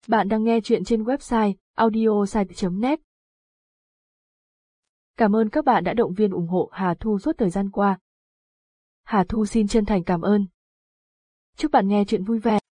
Bạn đang nghe chuyện trên website audiosite.net. Cảm ơn các bạn đã động viên ủng hộ Hà Thu suốt thời gian qua. Hà Thu xin chân thành cảm ơn. Chúc bạn nghe chuyện vui vẻ.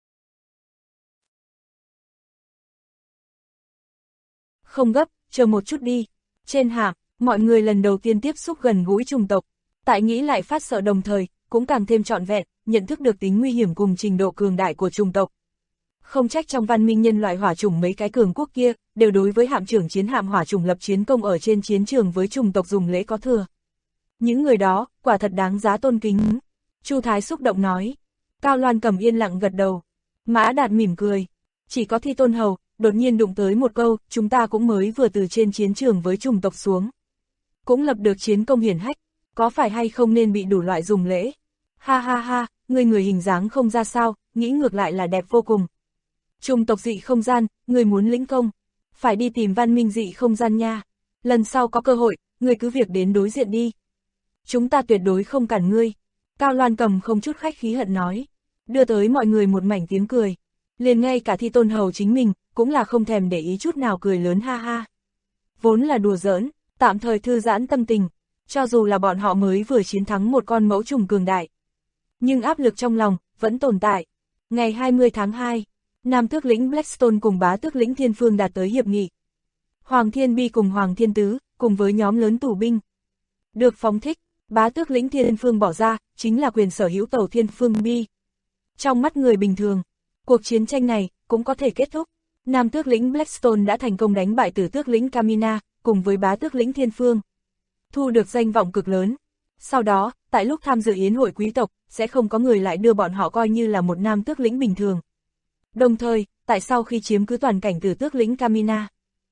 Không gấp, chờ một chút đi. Trên hạm, mọi người lần đầu tiên tiếp xúc gần gũi chủng tộc. Tại nghĩ lại phát sợ đồng thời, cũng càng thêm trọn vẹn, nhận thức được tính nguy hiểm cùng trình độ cường đại của chủng tộc. Không trách trong văn minh nhân loại hỏa chủng mấy cái cường quốc kia, đều đối với hạm trưởng chiến hạm hỏa chủng lập chiến công ở trên chiến trường với chủng tộc dùng lễ có thừa. Những người đó, quả thật đáng giá tôn kính. Chu Thái xúc động nói. Cao Loan Cầm yên lặng gật đầu. Mã Đạt mỉm cười. Chỉ có Thi Tôn Hầu, đột nhiên đụng tới một câu, chúng ta cũng mới vừa từ trên chiến trường với chủng tộc xuống. Cũng lập được chiến công hiển hách, có phải hay không nên bị đủ loại dùng lễ. Ha ha ha, người hình dáng không ra sao, nghĩ ngược lại là đẹp vô cùng. Chủng tộc dị không gian, người muốn lĩnh công, phải đi tìm văn minh dị không gian nha. Lần sau có cơ hội, người cứ việc đến đối diện đi. Chúng ta tuyệt đối không cản ngươi. Cao Loan Cầm không chút khách khí hận nói. Đưa tới mọi người một mảnh tiếng cười. Liền ngay cả Thi Tôn Hầu chính mình, cũng là không thèm để ý chút nào cười lớn ha ha. Vốn là đùa giỡn, tạm thời thư giãn tâm tình. Cho dù là bọn họ mới vừa chiến thắng một con mẫu trùng cường đại, nhưng áp lực trong lòng, vẫn tồn tại. Ngày 20 tháng 2, Nam Tước lĩnh Blackstone cùng Bá Tước lĩnh Thiên Phương đạt tới hiệp nghị. Hoàng Thiên Bi cùng Hoàng Thiên Tứ, cùng với nhóm lớn tù binh được phóng thích, Bá Tước lĩnh Thiên Phương bỏ ra, chính là quyền sở hữu tàu Thiên Phương Bi. Trong mắt người bình thường, cuộc chiến tranh này cũng có thể kết thúc. Nam Tước lĩnh Blackstone đã thành công đánh bại Tử Tước lĩnh Camina, cùng với Bá Tước lĩnh Thiên Phương, thu được danh vọng cực lớn. Sau đó, tại lúc tham dự yến hội quý tộc, sẽ không có người lại đưa bọn họ coi như là một Nam Tước lĩnh bình thường. Đồng thời, tại sau khi chiếm cứ toàn cảnh Tử Tước lĩnh Camina,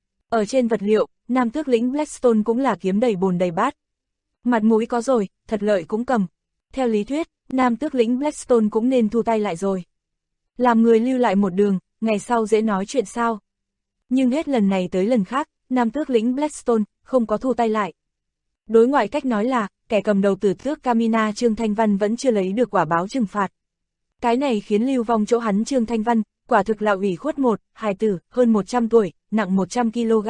ở trên vật liệu, Nam Tước lĩnh Blackstone cũng là kiếm đầy bồn đầy bát. Mặt mũi có rồi, thật lợi cũng cầm. Theo lý thuyết, Nam Tước lĩnh Blackstone cũng nên thu tay lại rồi. Làm người lưu lại một đường, ngày sau dễ nói chuyện sao. Nhưng hết lần này tới lần khác, Nam Tước lĩnh Blackstone không có thu tay lại. Đối ngoại cách nói là, kẻ cầm đầu Tử Tước Camina Trương Thanh Văn vẫn chưa lấy được quả báo trừng phạt. Cái này khiến lưu vong chỗ hắn Trương Thanh Văn, quả thực là ủy khuất một, hài tử, hơn 100 tuổi, nặng 100 kg.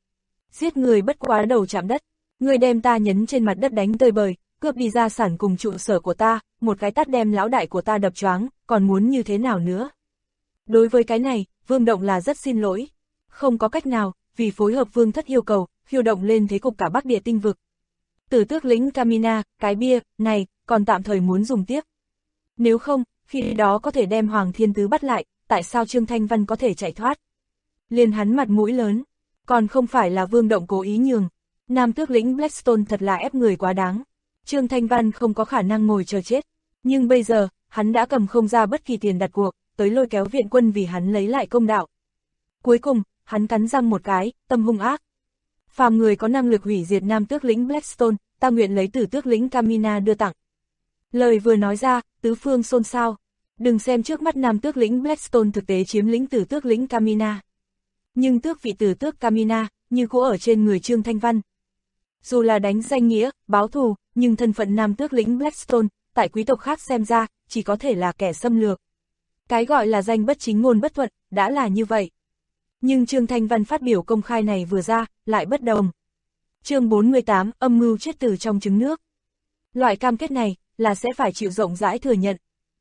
Giết người bất quá đầu chạm đất, người đem ta nhấn trên mặt đất đánh tơi bời, cướp đi gia sản cùng trụ sở của ta, một cái tát đem lão đại của ta đập choáng, còn muốn như thế nào nữa. Đối với cái này, Vương Động là rất xin lỗi. Không có cách nào, vì phối hợp Vương Thất yêu cầu, khiêu động lên thế cục cả Bắc Địa tinh vực. Tử Tước lĩnh Camina, cái bia, này, còn tạm thời muốn dùng tiếp. Nếu không, khi đó có thể đem Hoàng Thiên Tứ bắt lại, tại sao Trương Thanh Văn có thể chạy thoát? Liền hắn mặt mũi lớn, còn không phải là Vương Động cố ý nhường. Nam Tước lĩnh Blackstone thật là ép người quá đáng. Trương Thanh Văn không có khả năng ngồi chờ chết. Nhưng bây giờ, hắn đã cầm không ra bất kỳ tiền đặt cuộc, tới lôi kéo viện quân vì hắn lấy lại công đạo. Cuối cùng, hắn cắn răng một cái, tâm hung ác. Phàm người có năng lực hủy diệt Nam Tước lĩnh Blackstone, ta nguyện lấy Tử Tước lĩnh Camina đưa tặng. Lời vừa nói ra, tứ phương xôn xao. Đừng xem trước mắt Nam Tước lĩnh Blackstone thực tế chiếm lĩnh Tử Tước lĩnh Camina. Nhưng tước vị Tử Tước Camina, như cũ ở trên người Trương Thanh Văn. Dù là đánh danh nghĩa, báo thù, nhưng thân phận Nam Tước lĩnh Blackstone, tại quý tộc khác xem ra, chỉ có thể là kẻ xâm lược. Cái gọi là danh bất chính ngôn bất thuận, đã là như vậy. Nhưng Trương Thanh Văn phát biểu công khai này vừa ra, lại bất đồng. Chương 48, âm mưu chết từ trong trứng nước. Loại cam kết này, là sẽ phải chịu rộng rãi thừa nhận.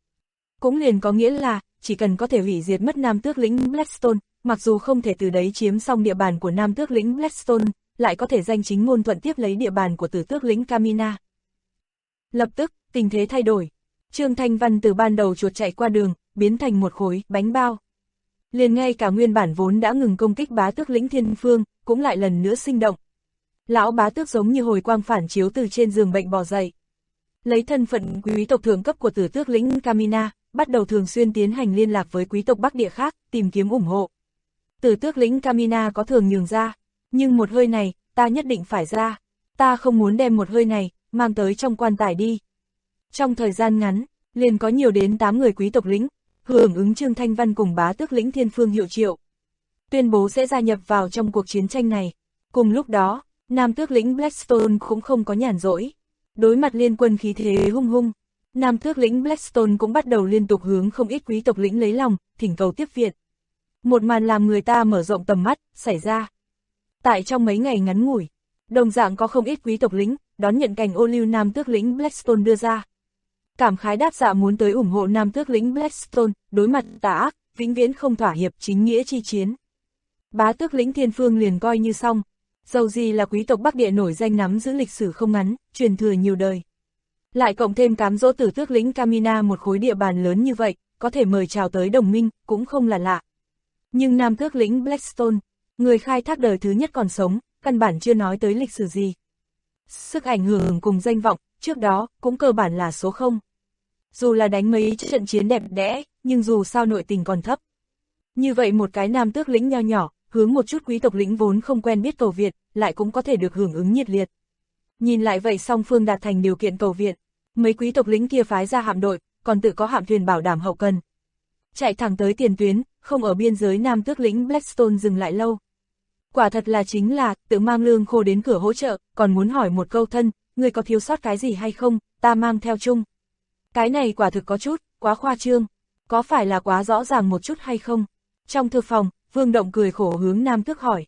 Cũng liền có nghĩa là, chỉ cần có thể hủy diệt mất Nam Tước lĩnh Blackstone, mặc dù không thể từ đấy chiếm xong địa bàn của Nam Tước lĩnh Blackstone, lại có thể danh chính ngôn thuận tiếp lấy địa bàn của Tử Tước lĩnh Camina. Lập tức, tình thế thay đổi. Trương Thanh Văn từ ban đầu chuột chạy qua đường, biến thành một khối bánh bao. Liền ngay cả nguyên bản vốn đã ngừng công kích Bá Tước lĩnh Thiên Phương, cũng lại lần nữa sinh động. Lão Bá Tước giống như hồi quang phản chiếu từ trên giường bệnh bò dậy. Lấy thân phận quý tộc thượng cấp của Tử Tước lĩnh Camina, bắt đầu thường xuyên tiến hành liên lạc với quý tộc Bắc Địa khác, tìm kiếm ủng hộ. Tử Tước lĩnh Camina có thường nhường ra, nhưng một hơi này, ta nhất định phải ra. Ta không muốn đem một hơi này, mang tới trong quan tài đi. Trong thời gian ngắn, liền có nhiều đến 8 người quý tộc lĩnh, hưởng ứng Trương Thanh Văn cùng Bá Tước lĩnh Thiên Phương hiệu triệu, tuyên bố sẽ gia nhập vào trong cuộc chiến tranh này. Cùng lúc đó, Nam Tước lĩnh Blackstone cũng không có nhàn rỗi. Đối mặt liên quân khí thế hung hung, Nam Tước lĩnh Blackstone cũng bắt đầu liên tục hướng không ít quý tộc lĩnh lấy lòng, thỉnh cầu tiếp viện. Một màn làm người ta mở rộng tầm mắt, xảy ra. Tại trong mấy ngày ngắn ngủi, đồng dạng có không ít quý tộc lính, đón nhận cành ô liu nam tước lính Blackstone đưa ra. Cảm khái đáp dạ muốn tới ủng hộ nam tước lính Blackstone, đối mặt tà ác, vĩnh viễn không thỏa hiệp, chính nghĩa chi chiến. Bá tước lính Thiên Phương liền coi như xong, dầu gì là quý tộc Bắc Địa nổi danh nắm giữ lịch sử không ngắn, truyền thừa nhiều đời. Lại cộng thêm cám dỗ tử tước lính Camina một khối địa bàn lớn như vậy, có thể mời chào tới đồng minh, cũng không là lạ. Nhưng nam tước lính Blackstone, người khai thác đời thứ nhất còn sống, căn bản chưa nói tới lịch sử gì. Sức ảnh hưởng cùng danh vọng, trước đó, cũng cơ bản là số 0. Dù là đánh mấy trận chiến đẹp đẽ, nhưng dù sao nội tình còn thấp. Như vậy một cái nam tước lĩnh nho nhỏ, hướng một chút quý tộc lĩnh vốn không quen biết cầu viện, lại cũng có thể được hưởng ứng nhiệt liệt. Nhìn lại vậy song phương đạt thành điều kiện cầu viện, mấy quý tộc lĩnh kia phái ra hạm đội, còn tự có hạm thuyền bảo đảm hậu cần. Chạy thẳng tới tiền tuyến, không ở biên giới nam tước lĩnh Blackstone dừng lại lâu. Quả thật là chính là, tự mang lương khô đến cửa hỗ trợ, còn muốn hỏi một câu thân, người có thiếu sót cái gì hay không, ta mang theo chung. Cái này quả thực có chút, quá khoa trương, có phải là quá rõ ràng một chút hay không? Trong thư phòng, Vương Động cười khổ hướng nam tước hỏi.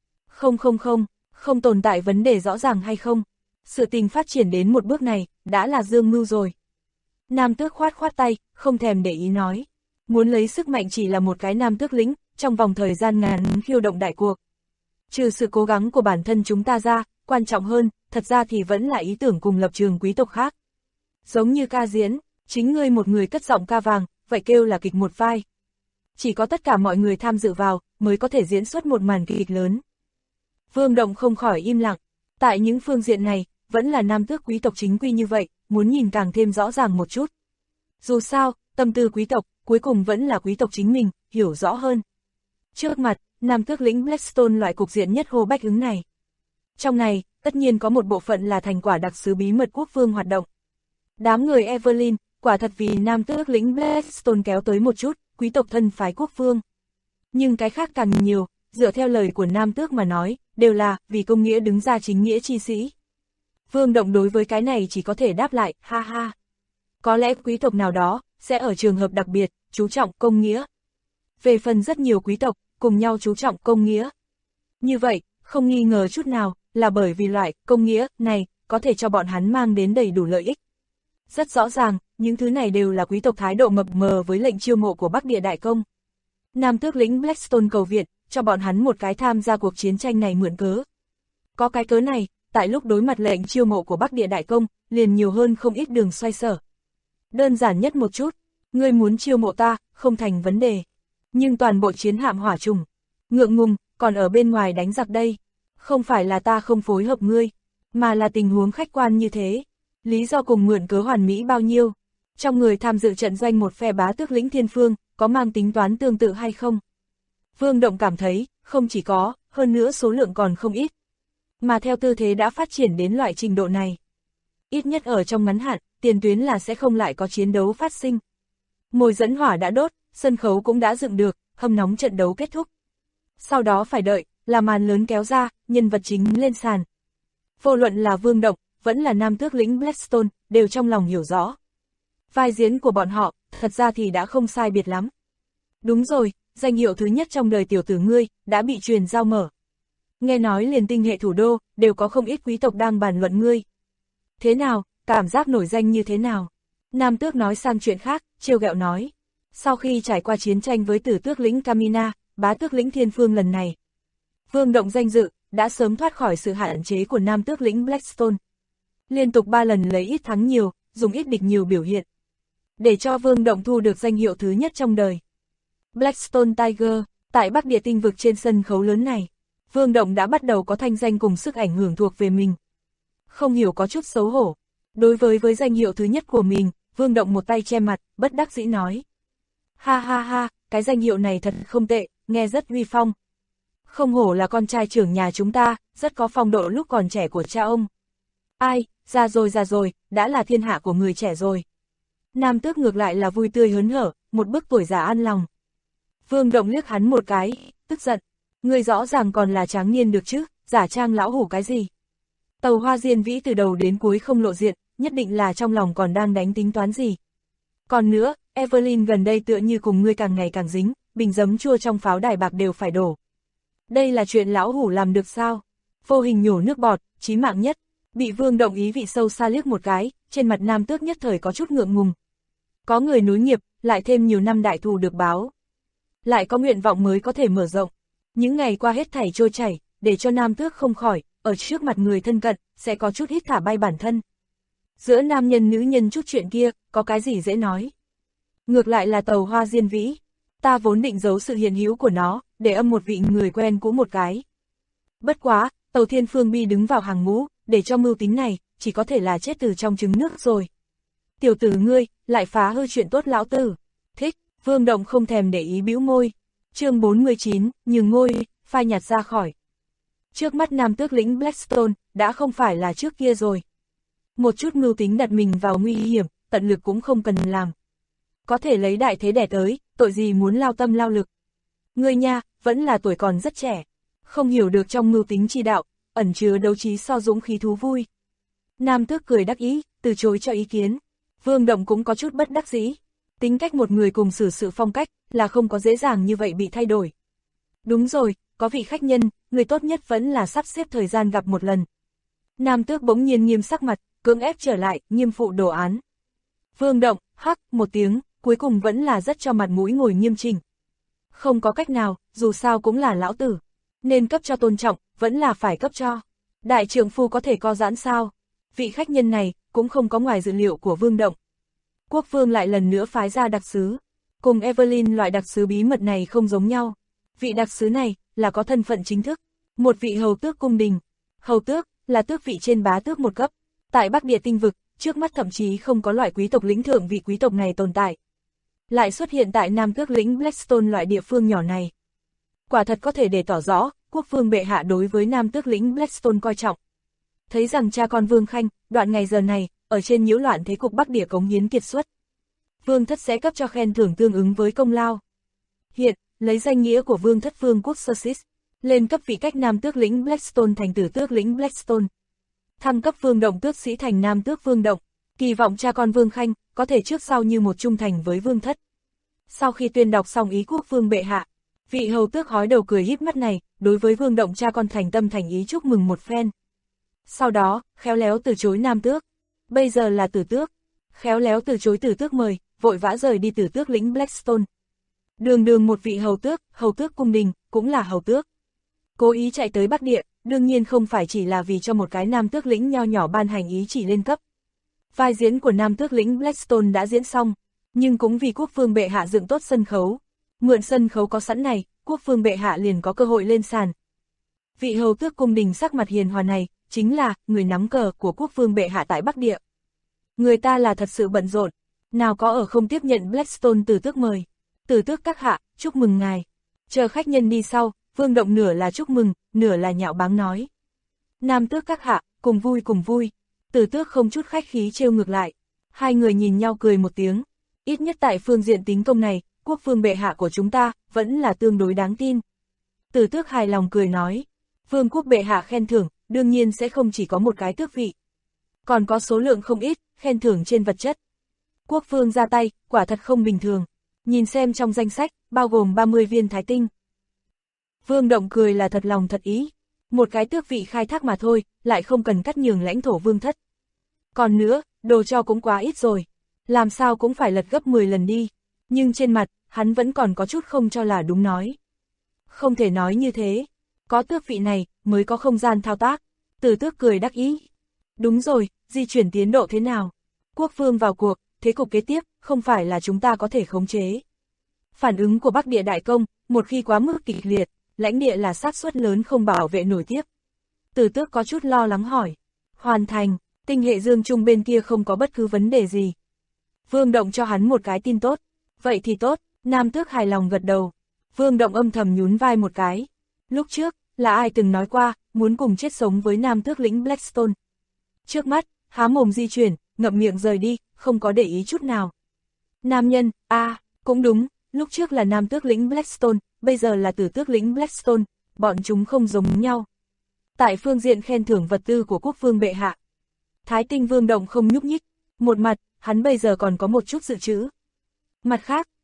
Không tồn tại vấn đề rõ ràng hay không? Sự tình phát triển đến một bước này, đã là dương mưu rồi. Nam tước khoát tay, không thèm để ý nói. Muốn lấy sức mạnh chỉ là một cái nam tước lính, trong vòng thời gian ngắn khiêu động đại cuộc. Trừ sự cố gắng của bản thân chúng ta ra, quan trọng hơn, thật ra thì vẫn là ý tưởng cùng lập trường quý tộc khác. Giống như ca diễn, chính ngươi một người cất giọng ca vàng, vậy kêu là kịch một vai. Chỉ có tất cả mọi người tham dự vào, mới có thể diễn xuất một màn kịch lớn. Vương Động không khỏi im lặng, tại những phương diện này, vẫn là nam tước quý tộc chính quy như vậy, muốn nhìn càng thêm rõ ràng một chút. Dù sao, tâm tư quý tộc, cuối cùng vẫn là quý tộc chính mình, hiểu rõ hơn. Trước mặt, nam tước lĩnh Blackstone loại cục diện nhất hô bách ứng này. Trong này, tất nhiên có một bộ phận là thành quả đặc sứ bí mật quốc vương hoạt động. Đám người Evelyn, quả thật vì nam tước lĩnh Blackstone kéo tới một chút, quý tộc thân phái quốc vương. Nhưng cái khác càng nhiều, dựa theo lời của nam tước mà nói, đều là vì công nghĩa đứng ra chính nghĩa chi sĩ. Vương Động đối với cái này chỉ có thể đáp lại, ha ha. Có lẽ quý tộc nào đó, sẽ ở trường hợp đặc biệt, chú trọng công nghĩa. Về phần rất nhiều quý tộc, cùng nhau chú trọng công nghĩa. Như vậy, không nghi ngờ chút nào, là bởi vì loại công nghĩa này, có thể cho bọn hắn mang đến đầy đủ lợi ích. Rất rõ ràng, những thứ này đều là quý tộc thái độ mập mờ với lệnh chiêu mộ của Bắc Địa Đại Công. Nam tước lĩnh Blackstone cầu viện, cho bọn hắn một cái tham gia cuộc chiến tranh này mượn cớ. Có cái cớ này, tại lúc đối mặt lệnh chiêu mộ của Bắc Địa Đại Công, liền nhiều hơn không ít đường xoay sở. Đơn giản nhất một chút, ngươi muốn chiêu mộ ta, không thành vấn đề. Nhưng toàn bộ chiến hạm hỏa trùng, ngượng ngùng, còn ở bên ngoài đánh giặc đây. Không phải là ta không phối hợp ngươi, mà là tình huống khách quan như thế. Lý do cùng mượn cớ hoàn mỹ bao nhiêu? Trong người tham dự trận doanh một phe bá tước lĩnh Thiên Phương, có mang tính toán tương tự hay không? Vương Động cảm thấy, không chỉ có, hơn nữa số lượng còn không ít. Mà theo tư thế đã phát triển đến loại trình độ này. Ít nhất ở trong ngắn hạn, tiền tuyến là sẽ không lại có chiến đấu phát sinh. Mồi dẫn hỏa đã đốt, sân khấu cũng đã dựng được, hâm nóng trận đấu kết thúc. Sau đó phải đợi, là màn lớn kéo ra, nhân vật chính lên sàn. Vô luận là Vương Động, vẫn là nam tước lĩnh Blackstone, đều trong lòng hiểu rõ. Vai diễn của bọn họ, thật ra thì đã không sai biệt lắm. Đúng rồi, danh hiệu thứ nhất trong đời tiểu tử ngươi, đã bị truyền giao mở. Nghe nói liền tinh hệ thủ đô, đều có không ít quý tộc đang bàn luận ngươi. Thế nào, cảm giác nổi danh như thế nào? Nam tước nói sang chuyện khác, trêu ghẹo nói. Sau khi trải qua chiến tranh với tử tước lĩnh Camina, bá tước lĩnh Thiên Phương lần này, Vương Động danh dự, đã sớm thoát khỏi sự hạn chế của nam tước lĩnh Blackstone. Liên tục 3 lần lấy ít thắng nhiều, dùng ít địch nhiều biểu hiện. Để cho Vương Động thu được danh hiệu thứ nhất trong đời. Blackstone Tiger, tại Bắc Địa tinh vực trên sân khấu lớn này, Vương Động đã bắt đầu có thanh danh cùng sức ảnh hưởng thuộc về mình. Không hiểu có chút xấu hổ. Đối với danh hiệu thứ nhất của mình, Vương Động một tay che mặt, bất đắc dĩ nói. Ha ha ha, cái danh hiệu này thật không tệ, nghe rất uy phong. Không hổ là con trai trưởng nhà chúng ta, rất có phong độ lúc còn trẻ của cha ông. Ai, già rồi, đã là thiên hạ của người trẻ rồi. Nam tước ngược lại là vui tươi hớn hở, một bức tuổi già an lòng. Vương Động liếc hắn một cái, tức giận. Ngươi rõ ràng còn là tráng niên được chứ, giả trang lão hủ cái gì. Tàu Hoa Diên Vĩ từ đầu đến cuối không lộ diện, nhất định là trong lòng còn đang đánh tính toán gì. Còn nữa, Evelyn gần đây tựa như cùng ngươi càng ngày càng dính, bình giấm chua trong pháo đài bạc đều phải đổ. Đây là chuyện lão hủ làm được sao? Vô Hình nhổ nước bọt, chí mạng nhất. Bị Vương Động ý vị sâu xa liếc một cái, trên mặt Nam Tước nhất thời có chút ngượng ngùng. Có người nối nghiệp, lại thêm nhiều năm đại thù được báo. Lại có nguyện vọng mới có thể mở rộng. Những ngày qua hết thảy trôi chảy, để cho Nam Tước không khỏi, ở trước mặt người thân cận, sẽ có chút hít thả bay bản thân. Giữa nam nhân nữ nhân chút chuyện kia, có cái gì dễ nói. Ngược lại là Tàu Hoa Diên Vĩ. Ta vốn định giấu sự hiện hữu của nó, để âm một vị người quen cũ một cái. Bất quá, Tàu Thiên Phương Bi đứng vào hàng ngũ, để cho mưu tính này, chỉ có thể là chết từ trong trứng nước rồi. Tiểu tử ngươi, lại phá hư chuyện tốt lão tử. Thích, Vương Động không thèm để ý bĩu môi. Chương 49, nhường ngôi, phai nhạt ra khỏi. Trước mắt Nam Tước lĩnh Blackstone, đã không phải là trước kia rồi. Một chút mưu tính đặt mình vào nguy hiểm, tận lực cũng không cần làm. Có thể lấy đại thế đẻ tới, tội gì muốn lao tâm lao lực. Ngươi nha, vẫn là tuổi còn rất trẻ. Không hiểu được trong mưu tính chi đạo, ẩn chứa đấu trí so dũng khí thú vui. Nam Tước cười đắc ý, từ chối cho ý kiến. Vương Động cũng có chút bất đắc dĩ. Tính cách một người cùng xử sự phong cách, là không có dễ dàng như vậy bị thay đổi. Đúng rồi, có vị khách nhân, người tốt nhất vẫn là sắp xếp thời gian gặp một lần. Nam Tước bỗng nhiên nghiêm sắc mặt, cưỡng ép trở lại, nghiêm phụ đồ án. Vương Động, hắc, một tiếng, cuối cùng vẫn là rất cho mặt mũi ngồi nghiêm chỉnh. Không có cách nào, dù sao cũng là lão tử. Nên cấp cho tôn trọng, vẫn là phải cấp cho. Đại trượng phu có thể co giãn sao? Vị khách nhân này, cũng không có ngoài dự liệu của Vương Động. Quốc vương lại lần nữa phái ra đặc sứ. Cùng Evelyn loại đặc sứ bí mật này không giống nhau. Vị đặc sứ này, là có thân phận chính thức. Một vị hầu tước cung đình. Hầu tước, là tước vị trên bá tước một cấp. Tại Bắc Địa tinh vực, trước mắt thậm chí không có loại quý tộc lĩnh thượng vị quý tộc này tồn tại. Lại xuất hiện tại Nam Tước lĩnh Blackstone loại địa phương nhỏ này. Quả thật có thể để tỏ rõ, quốc vương bệ hạ đối với Nam Tước lĩnh Blackstone coi trọng. Thấy rằng cha con Vương Khanh, đoạn ngày giờ này, ở trên nhiễu loạn thế cục Bắc Địa cống hiến kiệt xuất. Vương thất sẽ cấp cho khen thưởng tương ứng với công lao. Hiện, lấy danh nghĩa của Vương thất Vương quốc Sussex, lên cấp vị cách Nam Tước lĩnh Blackstone thành Tử Tước lĩnh Blackstone. Thăng cấp Vương Động tước sĩ thành Nam Tước Vương Động, kỳ vọng cha con Vương Khanh có thể trước sau như một trung thành với Vương thất. Sau khi tuyên đọc xong ý quốc vương bệ hạ, vị hầu tước hói đầu cười híp mắt này, đối với Vương Động cha con thành tâm thành ý chúc mừng một phen. Sau đó, khéo léo từ chối Nam Tước. Bây giờ là Tử Tước. Khéo léo từ chối Tử Tước mời, vội vã rời đi Tử Tước lĩnh Blackstone. Đường đường một vị hầu tước cung đình, cũng là hầu tước. Cố ý chạy tới Bắc Địa, đương nhiên không phải chỉ là vì cho một cái Nam Tước lĩnh nho nhỏ ban hành ý chỉ lên cấp. Vai diễn của Nam Tước lĩnh Blackstone đã diễn xong, nhưng cũng vì quốc vương bệ hạ dựng tốt sân khấu. Mượn sân khấu có sẵn này, quốc vương bệ hạ liền có cơ hội lên sàn. Vị hầu tước cung đình sắc mặt hiền hòa này, chính là người nắm cờ của quốc vương bệ hạ tại Bắc Địa. Người ta là thật sự bận rộn, nào có ở không tiếp nhận Blackstone Tử Tước mời. Tử Tước các hạ, chúc mừng ngài. Chờ khách nhân đi sau, Vương Động nửa là chúc mừng, nửa là nhạo báng nói. Nam Tước các hạ, cùng vui cùng vui. Tử Tước không chút khách khí trêu ngược lại. Hai người nhìn nhau cười một tiếng. Ít nhất tại phương diện tính công này, quốc vương bệ hạ của chúng ta, vẫn là tương đối đáng tin. Tử Tước hài lòng cười nói. Vương quốc bệ hạ khen thưởng, đương nhiên sẽ không chỉ có một cái tước vị. Còn có số lượng không ít, khen thưởng trên vật chất. Quốc vương ra tay, quả thật không bình thường. Nhìn xem trong danh sách, bao gồm 30 viên thái tinh. Vương Động cười là thật lòng thật ý. Một cái tước vị khai thác mà thôi, lại không cần cắt nhường lãnh thổ vương thất. Còn nữa, đồ cho cũng quá ít rồi. Làm sao cũng phải lật gấp 10 lần đi. Nhưng trên mặt, hắn vẫn còn có chút không cho là đúng nói. Không thể nói như thế. Có tước vị này, mới có không gian thao tác. Tử Tước cười đắc ý. Đúng rồi, di chuyển tiến độ thế nào? Quốc vương vào cuộc, thế cục kế tiếp, không phải là chúng ta có thể khống chế. Phản ứng của Bắc Địa đại công, một khi quá mức kịch liệt, lãnh địa là xác suất lớn không bảo vệ nổi tiếp. Tử Tước có chút lo lắng hỏi. Hoàn thành, tinh hệ dương trung bên kia không có bất cứ vấn đề gì. Vương Động cho hắn một cái tin tốt. Vậy thì tốt, Nam Tước hài lòng gật đầu. Vương Động âm thầm nhún vai một cái. Lúc trước, là ai từng nói qua, muốn cùng chết sống với Nam Tước lĩnh Blackstone. Trước mắt, há mồm di chuyển, ngậm miệng rời đi, không có để ý chút nào. Nam nhân, cũng đúng, lúc trước là Nam Tước lĩnh Blackstone, bây giờ là Tử Tước lĩnh Blackstone, bọn chúng không giống nhau. Tại phương diện khen thưởng vật tư của quốc vương bệ hạ, Thái Tinh Vương Động không nhúc nhích, một mặt, hắn bây giờ còn có một chút dự trữ. Mặt khác,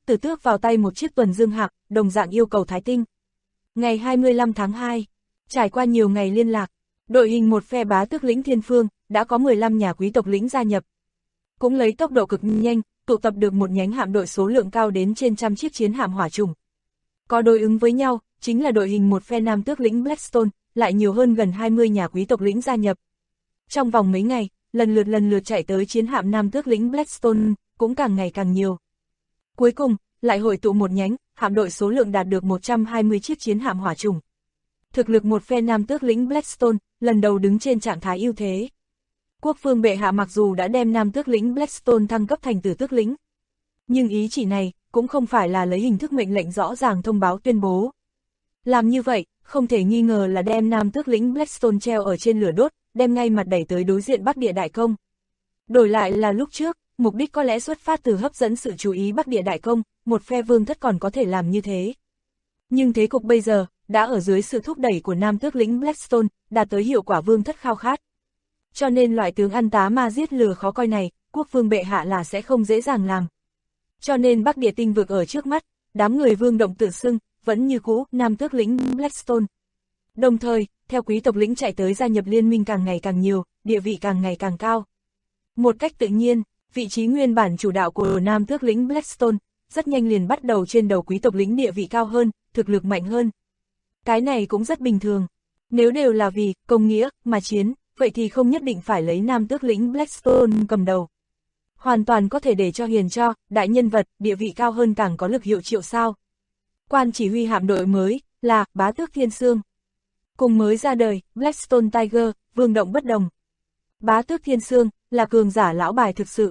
Tử Tước vào tay một chiếc tuần dương hạm, đồng dạng yêu cầu Thái Tinh. Ngày 25 tháng 2, trải qua nhiều ngày liên lạc, đội hình một phe bá tước lĩnh Thiên Phương, đã có 15 nhà quý tộc lĩnh gia nhập. Cũng lấy tốc độ cực nhanh, tụ tập được một nhánh hạm đội số lượng cao đến trên trăm chiếc chiến hạm hỏa trùng. Có đối ứng với nhau, chính là đội hình một phe nam tước lĩnh Blackstone, lại nhiều hơn gần 20 nhà quý tộc lĩnh gia nhập. Trong vòng mấy ngày, lần lượt chạy tới chiến hạm nam tước lĩnh Blackstone, cũng càng ngày càng nhiều. Cuối cùng, lại hội tụ một nhánh, hạm đội số lượng đạt được 120 chiếc chiến hạm hỏa trùng. Thực lực một phe nam tước lĩnh Blackstone, lần đầu đứng trên trạng thái ưu thế. Quốc vương bệ hạ mặc dù đã đem nam tước lĩnh Blackstone thăng cấp thành tử tước lĩnh, nhưng ý chỉ này, cũng không phải là lấy hình thức mệnh lệnh rõ ràng thông báo tuyên bố. Làm như vậy, không thể nghi ngờ là đem nam tước lĩnh Blackstone treo ở trên lửa đốt, đem ngay mặt đẩy tới đối diện Bắc Địa Đại Công. Đổi lại là lúc trước, mục đích có lẽ xuất phát từ hấp dẫn sự chú ý Bắc Địa Đại Công, một phe vương thất còn có thể làm như thế. Nhưng thế cục bây giờ, đã ở dưới sự thúc đẩy của nam tước lĩnh Blackstone, đạt tới hiệu quả vương thất khao khát. Cho nên loại tướng ăn tá ma giết lừa khó coi này, quốc vương bệ hạ là sẽ không dễ dàng làm. Cho nên Bắc Địa tinh vực ở trước mắt, đám người vương động tự xưng, vẫn như cũ, nam tước lĩnh Blackstone. Đồng thời, theo quý tộc lĩnh chạy tới gia nhập liên minh càng ngày càng nhiều, địa vị càng ngày càng cao. Một cách tự nhiên, vị trí nguyên bản chủ đạo của nam tước lĩnh Blackstone, rất nhanh liền bắt đầu trên đầu quý tộc lĩnh địa vị cao hơn, thực lực mạnh hơn. Cái này cũng rất bình thường. Nếu đều là vì công nghĩa mà chiến, vậy thì không nhất định phải lấy nam tước lĩnh Blackstone cầm đầu. Hoàn toàn có thể để cho hiền cho, đại nhân vật, địa vị cao hơn càng có lực hiệu triệu sao. Quan chỉ huy hạm đội mới, là bá tước Thiên Sương. Cùng mới ra đời, Blackstone Tiger, vương động bất đồng. Bá tước Thiên Sương, là cường giả lão bài thực sự.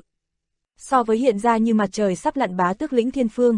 So với hiện ra như mặt trời sắp lặn bá tước lĩnh Thiên Phương.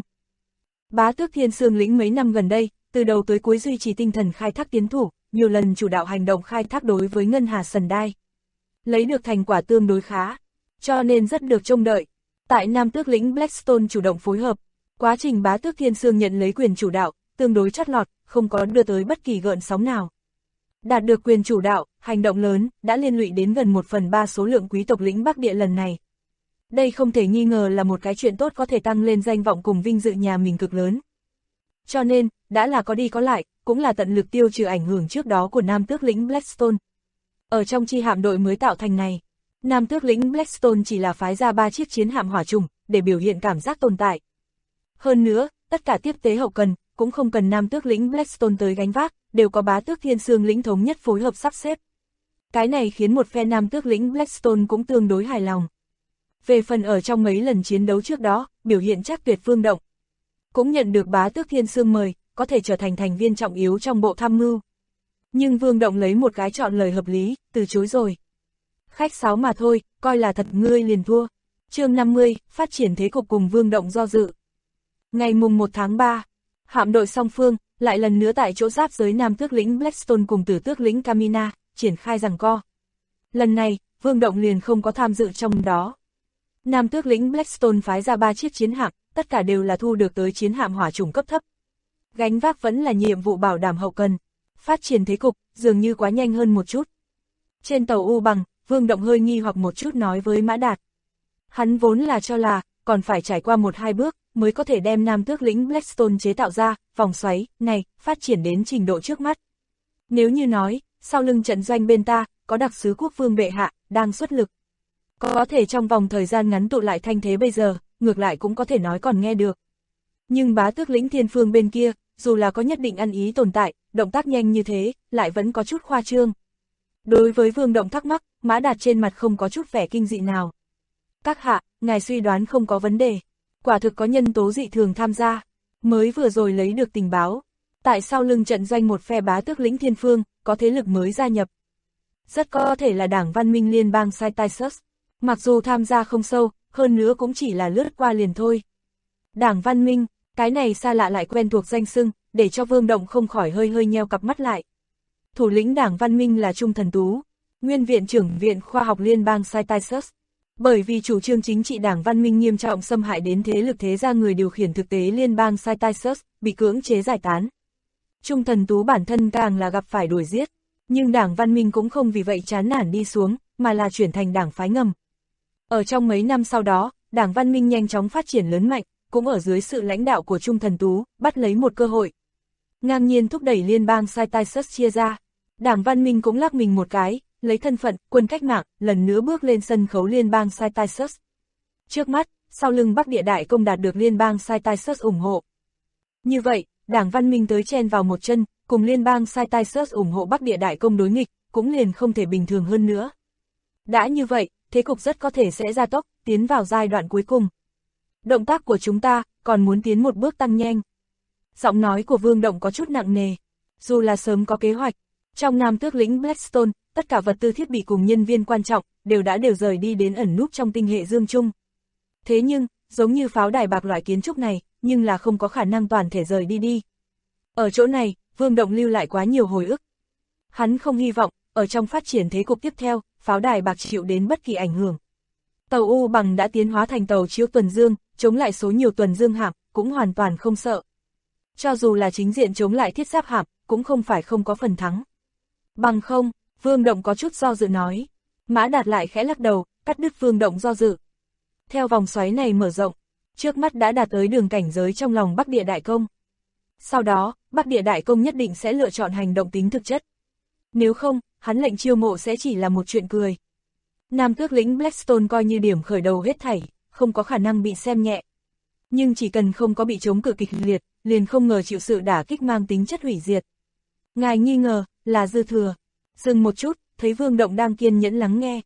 Bá tước Thiên Sương lĩnh mấy năm gần đây, từ đầu tới cuối duy trì tinh thần khai thác tiến thủ, nhiều lần chủ đạo hành động khai thác đối với Ngân Hà Sần Đai. Lấy được thành quả tương đối khá, cho nên rất được trông đợi. Tại nam tước lĩnh Blackstone chủ động phối hợp, quá trình bá tước Thiên Sương nhận lấy quyền chủ đạo, tương đối chót lọt, không có đưa tới bất kỳ gợn sóng nào. Đạt được quyền chủ đạo, hành động lớn, đã liên lụy đến gần 1/3 số lượng quý tộc lĩnh Bắc Địa lần này. Đây không thể nghi ngờ là một cái chuyện tốt có thể tăng lên danh vọng cùng vinh dự nhà mình cực lớn. Cho nên, đã là có đi có lại, cũng là tận lực tiêu trừ ảnh hưởng trước đó của nam tước lĩnh Blackstone. Ở trong chi hạm đội mới tạo thành này, nam tước lĩnh Blackstone chỉ là phái ra 3 chiếc chiến hạm hỏa trùng, để biểu hiện cảm giác tồn tại. Hơn nữa, tất cả tiếp tế hậu cần, cũng không cần nam tước lĩnh Blackstone tới gánh vác, đều có bá tước Thiên Sương lĩnh thống nhất phối hợp sắp xếp. Cái này khiến một phe nam tước lĩnh Blackstone cũng tương đối hài lòng. Về phần ở trong mấy lần chiến đấu trước đó, biểu hiện chắc tuyệt vương động, cũng nhận được bá tước Thiên Sương mời, có thể trở thành thành viên trọng yếu trong bộ tham mưu. Nhưng vương động lấy một cái chọn lời hợp lý, từ chối rồi. Khách sáo mà thôi, coi là thật ngươi liền thua. Chương 50, phát triển thế cục cùng vương động do dự. Ngày mùng 1 tháng 3, hạm đội song phương, lại lần nữa tại chỗ giáp giới nam tước lĩnh Blackstone cùng tử tước lĩnh Camina, triển khai giằng co. Lần này, vương động liền không có tham dự trong đó. Nam tước lĩnh Blackstone phái ra 3 chiếc chiến hạm, tất cả đều là thu được tới chiến hạm hỏa chủng cấp thấp. Gánh vác vẫn là nhiệm vụ bảo đảm hậu cần. Phát triển thế cục, dường như quá nhanh hơn một chút. Trên tàu U Bằng, vương động hơi nghi hoặc một chút nói với Mã Đạt. Hắn vốn là cho là, còn phải trải qua 1-2 bước, mới có thể đem nam tước lĩnh Blackstone chế tạo ra, vòng xoáy, này, phát triển đến trình độ trước mắt. Nếu như nói, sau lưng trận doanh bên ta, có đặc sứ quốc vương bệ hạ, đang xuất lực. Có thể trong vòng thời gian ngắn tụ lại thanh thế bây giờ, ngược lại cũng có thể nói còn nghe được. Nhưng bá tước lĩnh Thiên Phương bên kia, dù là có nhất định ăn ý tồn tại, động tác nhanh như thế, lại vẫn có chút khoa trương. Đối với vương động thắc mắc, Mã Đạt trên mặt không có chút vẻ kinh dị nào. Các hạ, ngài suy đoán không có vấn đề. Quả thực có nhân tố dị thường tham gia. Mới vừa rồi lấy được tình báo. Tại sau lưng trận doanh một phe bá tước lĩnh Thiên Phương, có thế lực mới gia nhập. Rất có thể là đảng văn minh liên bang Cytisus. Mặc dù tham gia không sâu, hơn nữa cũng chỉ là lướt qua liền thôi. Đảng văn minh, cái này xa lạ lại quen thuộc danh xưng, để cho vương động không khỏi hơi nheo cặp mắt lại. Thủ lĩnh đảng văn minh là Trung Thần Tú, nguyên viện trưởng viện khoa học liên bang Cytisus. Bởi vì chủ trương chính trị đảng văn minh nghiêm trọng xâm hại đến thế lực thế gia người điều khiển thực tế liên bang Cytisus, bị cưỡng chế giải tán. Trung Thần Tú bản thân càng là gặp phải đuổi giết, nhưng đảng văn minh cũng không vì vậy chán nản đi xuống, mà là chuyển thành đảng phái ngầm. Ở trong mấy năm sau đó, đảng văn minh nhanh chóng phát triển lớn mạnh, cũng ở dưới sự lãnh đạo của Trung Thần Tú, bắt lấy một cơ hội. Ngang nhiên thúc đẩy liên bang Cyrtisus chia ra. Đảng Văn Minh cũng lắc mình một cái, lấy thân phận quân cách mạng, lần nữa bước lên sân khấu liên bang Cyrtisus. Trước mắt, sau lưng Bắc Địa Đại Công đạt được liên bang Cyrtisus ủng hộ. Như vậy, Đảng Văn Minh tới chen vào một chân, cùng liên bang Cyrtisus ủng hộ Bắc Địa Đại Công đối nghịch, cũng liền không thể bình thường hơn nữa. Đã như vậy, thế cục rất có thể sẽ gia tốc, tiến vào giai đoạn cuối cùng. Động tác của chúng ta, còn muốn tiến một bước tăng nhanh. Giọng nói của Vương Động có chút nặng nề. Dù là sớm có kế hoạch, trong Nam Tước lĩnh Blackstone, tất cả vật tư thiết bị cùng nhân viên quan trọng, đều rời đi đến ẩn núp trong tinh hệ Dương Trung. Thế nhưng, giống như pháo đài bạc loại kiến trúc này, nhưng là không có khả năng toàn thể rời đi. Ở chỗ này, Vương Động lưu lại quá nhiều hồi ức. Hắn không hy vọng, ở trong phát triển thế cục tiếp theo, pháo đài bạc chịu đến bất kỳ ảnh hưởng. Tàu U Bằng đã tiến hóa thành tàu chiếu tuần dương, chống lại số nhiều tuần dương hạm, cũng hoàn toàn không sợ. Cho dù là chính diện chống lại thiết giáp hạm, cũng không phải không có phần thắng. Bằng không, Vương Động có chút do dự nói. Mã Đạt lại khẽ lắc đầu, cắt đứt Vương Động do dự. Theo vòng xoáy này mở rộng, trước mắt đã đạt tới đường cảnh giới trong lòng Bắc Địa Đại Công. Sau đó, Bắc Địa Đại Công nhất định sẽ lựa chọn hành động tính thực chất. Nếu không, hắn lệnh chiêu mộ sẽ chỉ là một chuyện cười. Nam Tước lĩnh Blackstone coi như điểm khởi đầu hết thảy, không có khả năng bị xem nhẹ. Nhưng chỉ cần không có bị chống cự kịch liệt, liền không ngờ chịu sự đả kích mang tính chất hủy diệt. Ngài nghi ngờ, là dư thừa. Dừng một chút, thấy Vương Động đang kiên nhẫn lắng nghe.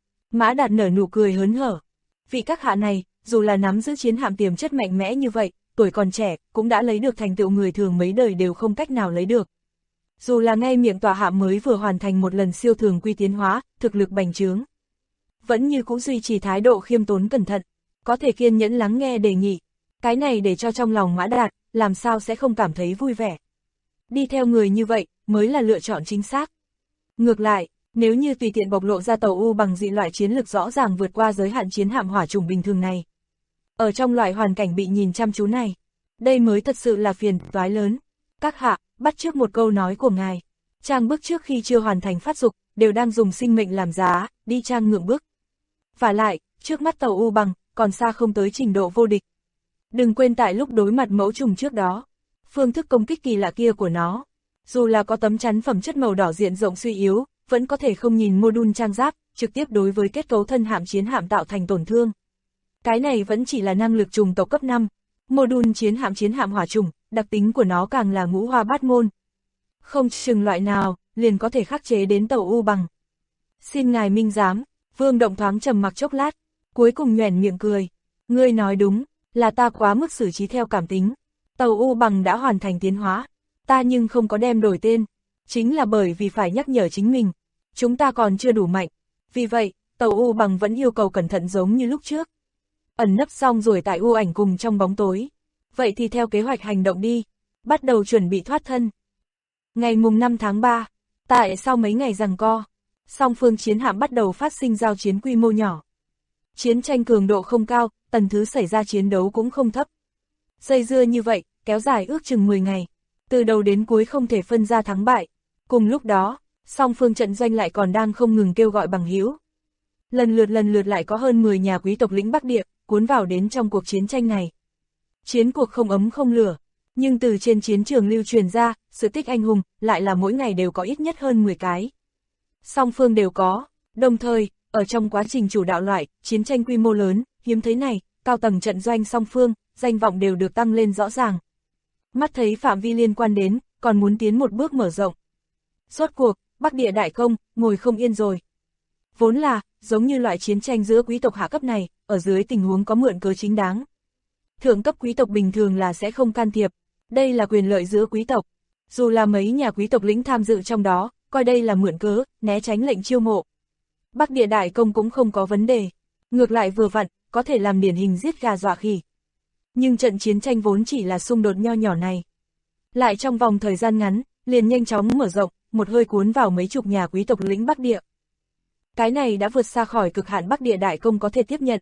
Mã Đạt nở nụ cười hớn hở. Vị các hạ này, dù là nắm giữ chiến hạm tiềm chất mạnh mẽ như vậy, tuổi còn trẻ, cũng đã lấy được thành tựu người thường mấy đời đều không cách nào lấy được. Dù là ngay miệng tòa hạm mới vừa hoàn thành một lần siêu thường quy tiến hóa, thực lực bành trướng. Vẫn như cũng duy trì thái độ khiêm tốn cẩn thận, có thể kiên nhẫn lắng nghe đề nghị. Cái này để cho trong lòng Mã Đạt, làm sao sẽ không cảm thấy vui vẻ. Đi theo người như vậy, mới là lựa chọn chính xác. Ngược lại, nếu như tùy tiện bộc lộ ra tàu U Bằng dị loại chiến lực rõ ràng vượt qua giới hạn chiến hạm hỏa chủng bình thường này. Ở trong loại hoàn cảnh bị nhìn chăm chú này, đây mới thật sự là phiền toái lớn. Các hạ, bắt chước một câu nói của ngài. Trang bước trước khi chưa hoàn thành phát dục, đều đang dùng sinh mệnh làm giá, đi trang ngượng bước. Và lại, trước mắt tàu U Bằng, còn xa không tới trình độ vô địch. Đừng quên tại lúc đối mặt mẫu trùng trước đó, phương thức công kích kỳ lạ kia của nó, dù là có tấm chắn phẩm chất màu đỏ diện rộng suy yếu, vẫn có thể không nhìn mô-đun trang giáp, trực tiếp đối với kết cấu thân hạm chiến hạm tạo thành tổn thương. Cái này vẫn chỉ là năng lực trùng tộc cấp 5, mô-đun chiến hạm hỏa trùng, đặc tính của nó càng là ngũ hoa bát môn. Không chừng loại nào, liền có thể khắc chế đến tàu U Bằng. Xin ngài minh giám. Vương Động thoáng trầm mặc chốc lát, cuối cùng nhoẻn miệng cười. Ngươi nói đúng, là ta quá mức xử trí theo cảm tính. Tàu U Bằng đã hoàn thành tiến hóa, ta nhưng không có đem đổi tên. Chính là bởi vì phải nhắc nhở chính mình, chúng ta còn chưa đủ mạnh. Vì vậy, tàu U Bằng vẫn yêu cầu cẩn thận giống như lúc trước. Ẩn nấp xong rồi tại U Ảnh cùng trong bóng tối. Vậy thì theo kế hoạch hành động đi, bắt đầu chuẩn bị thoát thân. Ngày mùng 5 tháng 3, tại sau mấy ngày giằng co, song phương chiến hạm bắt đầu phát sinh giao chiến quy mô nhỏ. Chiến tranh cường độ không cao, tần thứ xảy ra chiến đấu cũng không thấp. Dây dưa như vậy, kéo dài ước chừng 10 ngày, từ đầu đến cuối không thể phân ra thắng bại. Cùng lúc đó, song phương trận doanh lại còn đang không ngừng kêu gọi bằng hữu. Lần lượt lại có hơn 10 nhà quý tộc lĩnh Bắc Địa, cuốn vào đến trong cuộc chiến tranh này. Chiến cuộc không ấm không lửa, nhưng từ trên chiến trường lưu truyền ra, sự tích anh hùng, lại là mỗi ngày đều có ít nhất hơn 10 cái. Song phương đều có, đồng thời, ở trong quá trình chủ đạo loại, chiến tranh quy mô lớn, hiếm thấy này, cao tầng trận doanh song phương, danh vọng đều được tăng lên rõ ràng. Mắt thấy phạm vi liên quan đến, còn muốn tiến một bước mở rộng. Rốt cuộc, Bắc Địa Đại Công, ngồi không yên rồi. Vốn là, giống như loại chiến tranh giữa quý tộc hạ cấp này, ở dưới tình huống có mượn cớ chính đáng. Thượng cấp quý tộc bình thường là sẽ không can thiệp, đây là quyền lợi giữa quý tộc. Dù là mấy nhà quý tộc lĩnh tham dự trong đó, coi đây là mượn cớ, né tránh lệnh chiêu mộ. Bắc Địa Đại Công cũng không có vấn đề, ngược lại vừa vặn, có thể làm điển hình giết gà dọa khỉ. Nhưng trận chiến tranh vốn chỉ là xung đột nho nhỏ này. Lại trong vòng thời gian ngắn, liền nhanh chóng mở rộng, một hơi cuốn vào mấy chục nhà quý tộc lĩnh Bắc Địa. Cái này đã vượt xa khỏi cực hạn Bắc Địa Đại Công có thể tiếp nhận.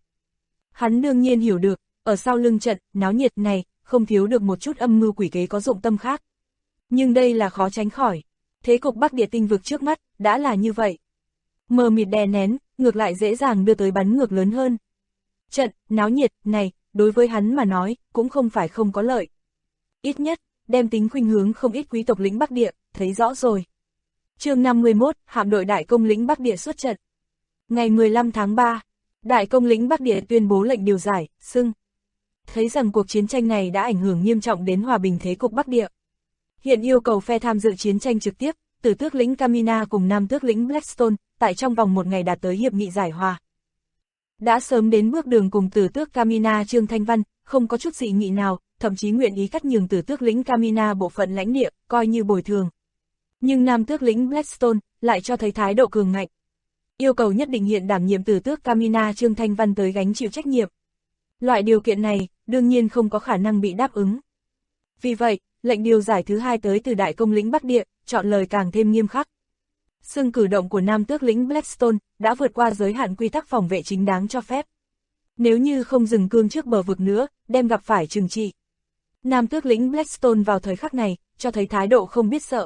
Hắn đương nhiên hiểu được, ở sau lưng trận, náo nhiệt này, không thiếu được một chút âm mưu quỷ kế có dụng tâm khác. Nhưng đây là khó tránh khỏi. Thế cục Bắc Địa tinh vực trước mắt, đã là như vậy. Mờ mịt đè nén, ngược lại dễ dàng đưa tới bắn ngược lớn hơn. Trận, náo nhiệt, này, đối với hắn mà nói, cũng không phải không có lợi. Ít nhất, đem tính khuynh hướng không ít quý tộc lĩnh Bắc Địa, thấy rõ rồi. Chương 51, hạm đội đại công lĩnh Bắc Địa xuất trận. Ngày 15 tháng 3, đại công lĩnh Bắc Địa tuyên bố lệnh điều giải, xưng. Thấy rằng cuộc chiến tranh này đã ảnh hưởng nghiêm trọng đến hòa bình thế cục Bắc Địa. Hiện yêu cầu phe tham dự chiến tranh trực tiếp, Tử tước lĩnh Camina cùng Nam tước lĩnh Blackstone, tại trong vòng một ngày đạt tới hiệp nghị giải hòa. Đã sớm đến bước đường cùng Tử tước Camina Trương Thanh Văn, không có chút dị nghị nào, thậm chí nguyện ý cắt nhường Tử tước lĩnh Camina bộ phận lãnh địa, coi như bồi thường. Nhưng Nam tước lĩnh Blackstone lại cho thấy thái độ cường ngạnh. Yêu cầu nhất định hiện đảm nhiệm Tử tước Camina Trương Thanh Văn tới gánh chịu trách nhiệm. Loại điều kiện này, đương nhiên không có khả năng bị đáp ứng. Vì vậy, lệnh điều giải thứ hai tới từ đại công lĩnh Bắc Địa, chọn lời càng thêm nghiêm khắc. Xưng cử động của Nam tước lĩnh Blackstone đã vượt qua giới hạn quy tắc phòng vệ chính đáng cho phép. Nếu như không dừng cương trước bờ vực nữa, đem gặp phải trừng trị. Nam tước lĩnh Blackstone vào thời khắc này, cho thấy thái độ không biết sợ.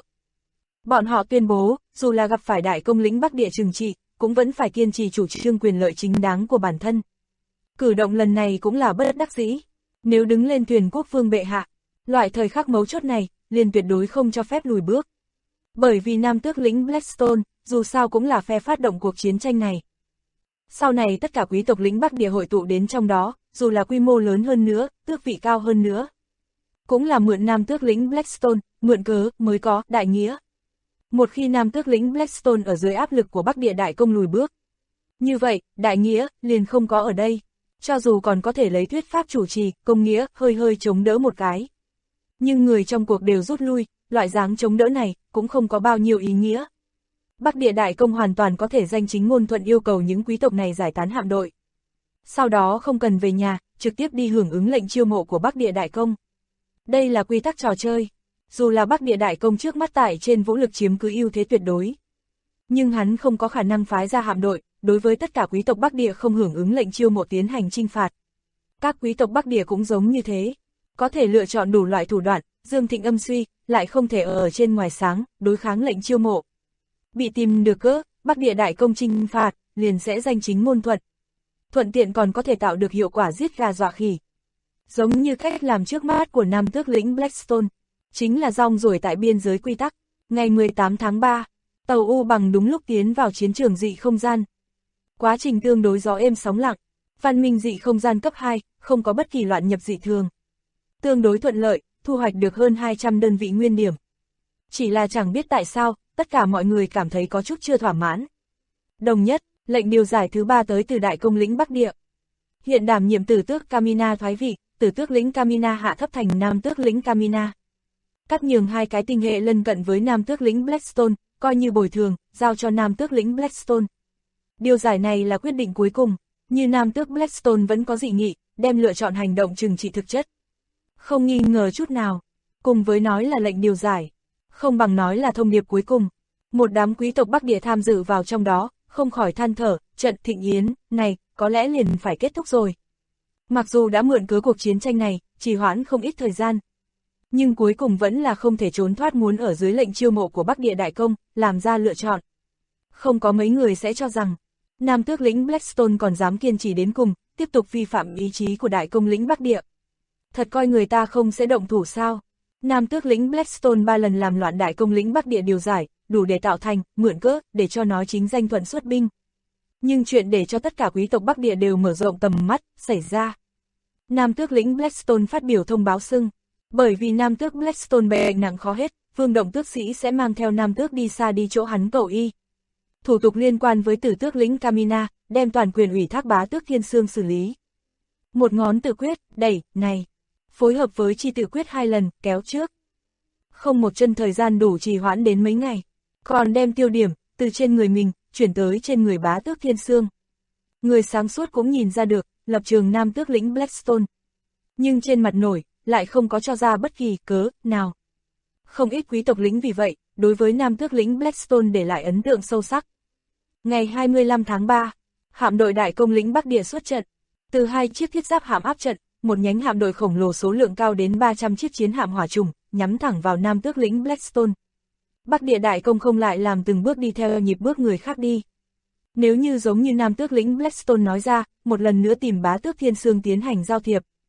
Bọn họ tuyên bố, dù là gặp phải đại công lĩnh Bắc Địa trừng trị, cũng vẫn phải kiên trì chủ trương quyền lợi chính đáng của bản thân. Cử động lần này cũng là bất đắc dĩ. Nếu đứng lên thuyền quốc vương bệ hạ, loại thời khắc mấu chốt này, liền tuyệt đối không cho phép lùi bước. Bởi vì Nam tước lĩnh Blackstone, dù sao cũng là phe phát động cuộc chiến tranh này. Sau này tất cả quý tộc lĩnh Bắc Địa hội tụ đến trong đó, dù là quy mô lớn hơn nữa, tước vị cao hơn nữa. Cũng là mượn Nam tước lĩnh Blackstone, mượn cớ, mới có, đại nghĩa. Một khi Nam tước lĩnh Blackstone ở dưới áp lực của Bắc Địa đại công lùi bước. Như vậy, đại nghĩa, liền không có ở đây. Cho dù còn có thể lấy thuyết pháp chủ trì, công nghĩa, hơi hơi chống đỡ một cái. Nhưng người trong cuộc đều rút lui, loại dáng chống đỡ này, cũng không có bao nhiêu ý nghĩa. Bắc Địa đại công hoàn toàn có thể danh chính ngôn thuận yêu cầu những quý tộc này giải tán hạm đội. Sau đó không cần về nhà, trực tiếp đi hưởng ứng lệnh chiêu mộ của Bắc Địa đại công. Đây là quy tắc trò chơi. Dù là Bắc Địa đại công trước mắt tại trên vũ lực chiếm cứ ưu thế tuyệt đối. Nhưng hắn không có khả năng phái ra hạm đội, đối với tất cả quý tộc Bắc Địa không hưởng ứng lệnh chiêu mộ tiến hành chinh phạt. Các quý tộc Bắc Địa cũng giống như thế. Có thể lựa chọn đủ loại thủ đoạn, dương thịnh âm suy, lại không thể ở trên ngoài sáng, đối kháng lệnh chiêu mộ. Bị tìm được cỡ, Bắc Địa đại công chinh phạt, liền sẽ danh chính ngôn thuận. Thuận tiện còn có thể tạo được hiệu quả giết gà dọa khỉ. Giống như cách làm trước mắt của Nam tước lĩnh Blackstone, chính là rong ruổi tại biên giới quy tắc. Ngày 18 tháng 3, tàu U bằng đúng lúc tiến vào chiến trường dị không gian. Quá trình tương đối gió êm sóng lặng, văn minh dị không gian cấp 2, không có bất kỳ loạn nhập dị thường. Tương đối thuận lợi, thu hoạch được hơn 200 đơn vị nguyên điểm. Chỉ là chẳng biết tại sao, tất cả mọi người cảm thấy có chút chưa thỏa mãn. Đồng nhất, lệnh điều giải thứ 3 tới từ đại công lĩnh Bắc Địa. Hiện đảm nhiệm Tử tước Camina thoái vị, Tử tước lĩnh Camina hạ thấp thành Nam tước lĩnh Camina. Cắt nhường hai cái tinh hệ lân cận với Nam tước lĩnh Blackstone, coi như bồi thường, giao cho Nam tước lĩnh Blackstone. Điều giải này là quyết định cuối cùng, như Nam tước Blackstone vẫn có dị nghị, đem lựa chọn hành động trừng trị thực chất. Không nghi ngờ chút nào, cùng với nói là lệnh điều giải, không bằng nói là thông điệp cuối cùng. Một đám quý tộc Bắc Địa tham dự vào trong đó, không khỏi than thở, trận thịnh yến, này, có lẽ liền phải kết thúc rồi. Mặc dù đã mượn cớ cuộc chiến tranh này, trì hoãn không ít thời gian. Nhưng cuối cùng vẫn là không thể trốn thoát muốn ở dưới lệnh chiêu mộ của Bắc Địa đại công, làm ra lựa chọn. Không có mấy người sẽ cho rằng, Nam tước lĩnh Blackstone còn dám kiên trì đến cùng, tiếp tục vi phạm ý chí của đại công lĩnh Bắc Địa. Thật coi người ta không sẽ động thủ sao? Nam tước lĩnh Blackstone 3 lần làm loạn đại công lĩnh Bắc Địa điều giải, đủ để tạo thành, mượn cớ, để cho nó chính danh thuận xuất binh. Nhưng chuyện để cho tất cả quý tộc Bắc Địa đều mở rộng tầm mắt, xảy ra. Nam tước lĩnh Blackstone phát biểu thông báo xưng, bởi vì Nam tước Blackstone bệnh nặng khó hết, vương động tước sĩ sẽ mang theo Nam tước đi xa đi chỗ hắn cầu y. Thủ tục liên quan với Tử tước lĩnh Camina, đem toàn quyền ủy thác Bá tước Thiên Sương xử lý. Một ngón tự quyết, đẩy, này, phối hợp với chi tự quyết 2 lần, kéo trước. Không một chân thời gian đủ trì hoãn đến mấy ngày, còn đem tiêu điểm, từ trên người mình, chuyển tới trên người Bá tước Thiên Sương. Người sáng suốt cũng nhìn ra được, lập trường Nam tước lĩnh Blackstone. Nhưng trên mặt nổi, lại không có cho ra bất kỳ cớ nào. Không ít quý tộc lĩnh vì vậy, đối với Nam tước lĩnh Blackstone để lại ấn tượng sâu sắc. Ngày 25 tháng 3, hạm đội đại công lĩnh Bắc Địa xuất trận. Từ 2 chiếc thiết giáp hạm áp trận, một nhánh hạm đội khổng lồ số lượng cao đến 300 chiếc chiến hạm hỏa trùng, nhắm thẳng vào Nam tước lĩnh Blackstone. Bắc Địa đại công không lại làm từng bước đi theo nhịp bước người khác đi. Nếu như giống như Nam tước lĩnh Blackstone nói ra, một lần nữa tìm Bá tước Thiên Sương tiến hành giao thiệp,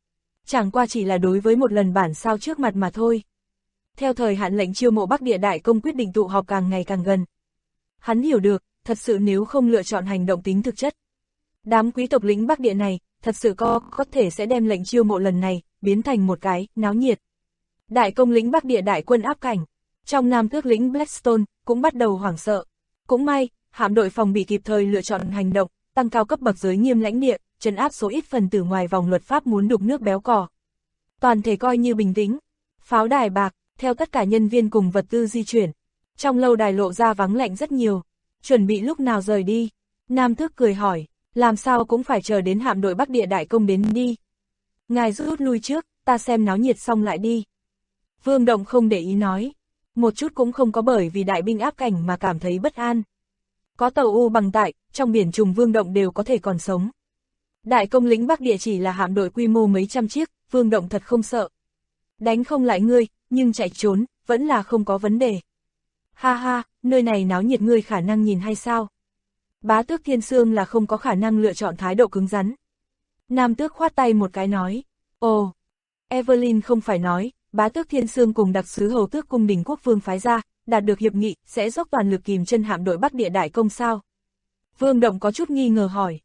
chẳng qua chỉ là đối với một lần bản sao trước mặt mà thôi. Theo thời hạn lệnh chiêu mộ Bắc Địa Đại Công quyết định tụ họp càng ngày càng gần. Hắn hiểu được, thật sự nếu không lựa chọn hành động tính thực chất, đám quý tộc lĩnh Bắc Địa này, thật sự có thể sẽ đem lệnh chiêu mộ lần này, biến thành một cái, náo nhiệt. Đại Công lĩnh Bắc Địa đại quân áp cảnh, trong Nam Tước lĩnh Blackstone, cũng bắt đầu hoảng sợ. Cũng may, hạm đội phòng bị kịp thời lựa chọn hành động, tăng cao cấp bậc giới nghiêm lãnh địa, trấn áp số ít phần tử ngoài vòng luật pháp muốn đục nước béo cò. Toàn thể coi như bình tĩnh. Pháo đài bạc, theo tất cả nhân viên cùng vật tư di chuyển. Trong lâu đài lộ ra vắng lạnh rất nhiều. Chuẩn bị lúc nào rời đi? Nam Tước cười hỏi, làm sao cũng phải chờ đến hạm đội Bắc Địa Đại Công đến đi. Ngài rút lui trước, ta xem náo nhiệt xong lại đi. Vương Động không để ý nói. Một chút cũng không có bởi vì đại binh áp cảnh mà cảm thấy bất an. Có tàu U bằng tại, trong biển trùng Vương Động đều có thể còn sống. Đại Công lĩnh Bắc Địa chỉ là hạm đội quy mô mấy trăm chiếc, Vương Động thật không sợ. Đánh không lại ngươi, nhưng chạy trốn, vẫn là không có vấn đề. Ha ha, nơi này náo nhiệt ngươi khả năng nhìn hay sao? Bá Tước Thiên Sương là không có khả năng lựa chọn thái độ cứng rắn. Nam Tước khoát tay một cái nói, ồ, Evelyn không phải nói, Bá Tước Thiên Sương cùng đặc sứ Hầu Tước cung đình quốc vương phái ra, đạt được hiệp nghị, sẽ dốc toàn lực kìm chân hạm đội Bắc Địa Đại Công sao? Vương Động có chút nghi ngờ hỏi,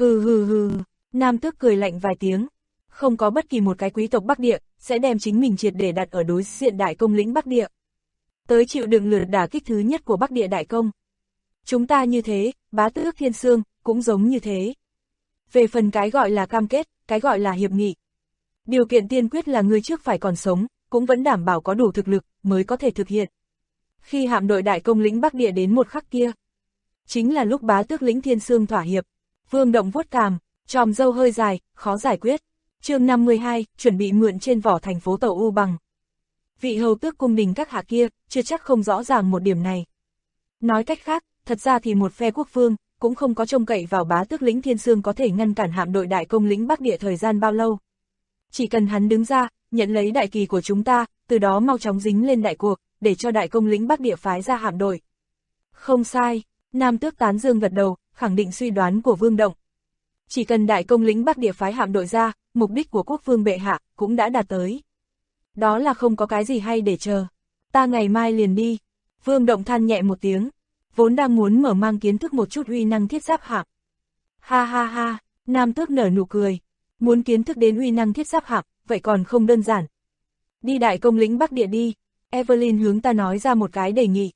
hừ, Nam Tước cười lạnh vài tiếng, không có bất kỳ một cái quý tộc Bắc Địa, sẽ đem chính mình triệt để đặt ở đối diện Đại Công lĩnh Bắc Địa. Tới chịu đựng lượt đả kích thứ nhất của Bắc Địa Đại Công. Chúng ta như thế, Bá Tước Thiên Sương, cũng giống như thế. Về phần cái gọi là cam kết, cái gọi là hiệp nghị. Điều kiện tiên quyết là ngươi trước phải còn sống, cũng vẫn đảm bảo có đủ thực lực, mới có thể thực hiện. Khi hạm đội Đại Công lĩnh Bắc Địa đến một khắc kia, chính là lúc Bá Tước lĩnh Thiên Sương thỏa hiệp. Vương Động vuốt cằm, chòm râu hơi dài, khó giải quyết. Chương 52, chuẩn bị mượn trên vỏ thành phố tàu U bằng. Vị hầu tước cung đình các hạ kia, chưa chắc không rõ ràng một điểm này. Nói cách khác, thật ra thì một phe quốc vương, cũng không có trông cậy vào Bá Tước lĩnh Thiên Sương có thể ngăn cản hạm đội Đại Công lĩnh Bắc Địa thời gian bao lâu. Chỉ cần hắn đứng ra, nhận lấy đại kỳ của chúng ta, từ đó mau chóng dính lên đại cuộc, để cho Đại Công lĩnh Bắc Địa phái ra hạm đội. Không sai, Nam Tước tán dương gật đầu, khẳng định suy đoán của Vương Động. Chỉ cần Đại Công lĩnh Bắc Địa phái hạm đội ra, mục đích của quốc vương bệ hạ cũng đã đạt tới. Đó là không có cái gì hay để chờ. Ta ngày mai liền đi. Vương Động than nhẹ một tiếng, vốn đang muốn mở mang kiến thức một chút uy năng thiết giáp hạm. Ha ha ha, Nam Tước nở nụ cười. Muốn kiến thức đến uy năng thiết giáp hạm, vậy còn không đơn giản. Đi Đại Công lĩnh Bắc Địa đi. Evelyn hướng ta nói ra một cái đề nghị.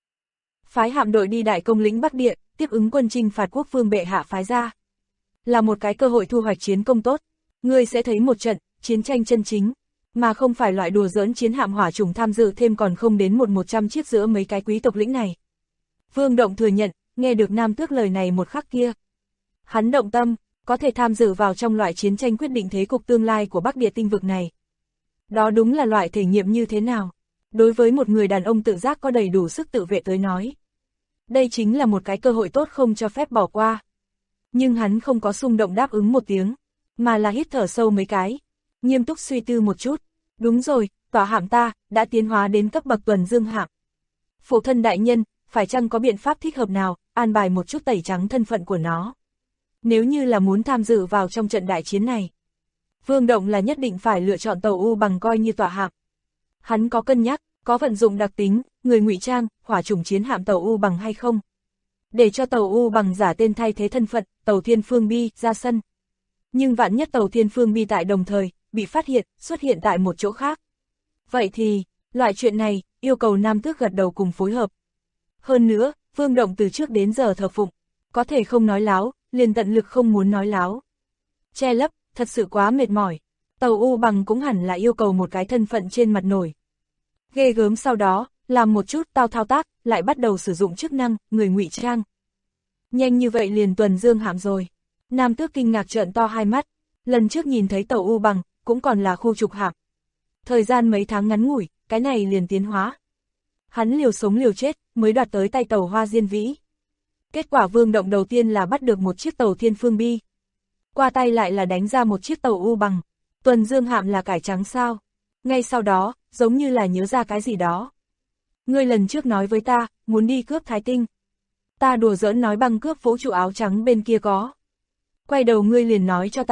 Phái hạm đội đi Đại Công lĩnh Bắc Địa, tiếp ứng quân chinh phạt quốc vương bệ hạ phái ra. Là một cái cơ hội thu hoạch chiến công tốt. Ngươi sẽ thấy một trận chiến tranh chân chính, mà không phải loại đùa giỡn chiến hạm hỏa chủng tham dự thêm còn không đến 100 chiếc giữa mấy cái quý tộc lĩnh này. Vương Động thừa nhận, nghe được Nam Tước lời này một khắc kia. Hắn động tâm, có thể tham dự vào trong loại chiến tranh quyết định thế cục tương lai của Bắc Địa tinh vực này. Đó đúng là loại thể nghiệm như thế nào? Đối với một người đàn ông tự giác có đầy đủ sức tự vệ tới nói. Đây chính là một cái cơ hội tốt không cho phép bỏ qua. Nhưng hắn không có xung động đáp ứng một tiếng, mà là hít thở sâu mấy cái, nghiêm túc suy tư một chút. Đúng rồi, tòa hạm ta đã tiến hóa đến cấp bậc tuần dương hạm. Phụ thân đại nhân, phải chăng có biện pháp thích hợp nào, an bài một chút tẩy trắng thân phận của nó? Nếu như là muốn tham dự vào trong trận đại chiến này, Vương Động là nhất định phải lựa chọn tàu U bằng coi như tòa hạm. Hắn có cân nhắc, có vận dụng đặc tính, người ngụy trang, hỏa chủng chiến hạm tàu U bằng hay không? Để cho tàu U bằng giả tên thay thế thân phận, tàu Thiên Phương Bi ra sân. Nhưng vạn nhất tàu Thiên Phương Bi tại đồng thời, bị phát hiện, xuất hiện tại một chỗ khác. Vậy thì, loại chuyện này, yêu cầu Nam Tước gật đầu cùng phối hợp. Hơn nữa, Vương Động từ trước đến giờ thờ phụng, có thể không nói láo, liền tận lực không muốn nói láo. Che lấp, thật sự quá mệt mỏi. Tàu U bằng cũng hẳn là yêu cầu một cái thân phận trên mặt nổi. Ghê gớm sau đó, làm một chút thao tác, lại bắt đầu sử dụng chức năng, người ngụy trang. Nhanh như vậy liền tuần dương hạm rồi. Nam Tước kinh ngạc trợn to hai mắt, lần trước nhìn thấy tàu U bằng, cũng còn là khu trục hạm. Thời gian mấy tháng ngắn ngủi, cái này liền tiến hóa. Hắn liều sống liều chết, mới đoạt tới tay tàu Hoa Diên Vĩ. Kết quả Vương Động đầu tiên là bắt được một chiếc tàu Thiên Phương Bi. Qua tay lại là đánh ra một chiếc tàu U bằng. Tuần dương hạm là cải trắng sao? Ngay sau đó, giống như là nhớ ra cái gì đó. Ngươi lần trước nói với ta, muốn đi cướp Thái Tinh. Ta đùa giỡn nói băng cướp vũ trụ áo trắng bên kia có. Quay đầu ngươi liền nói cho ta biết,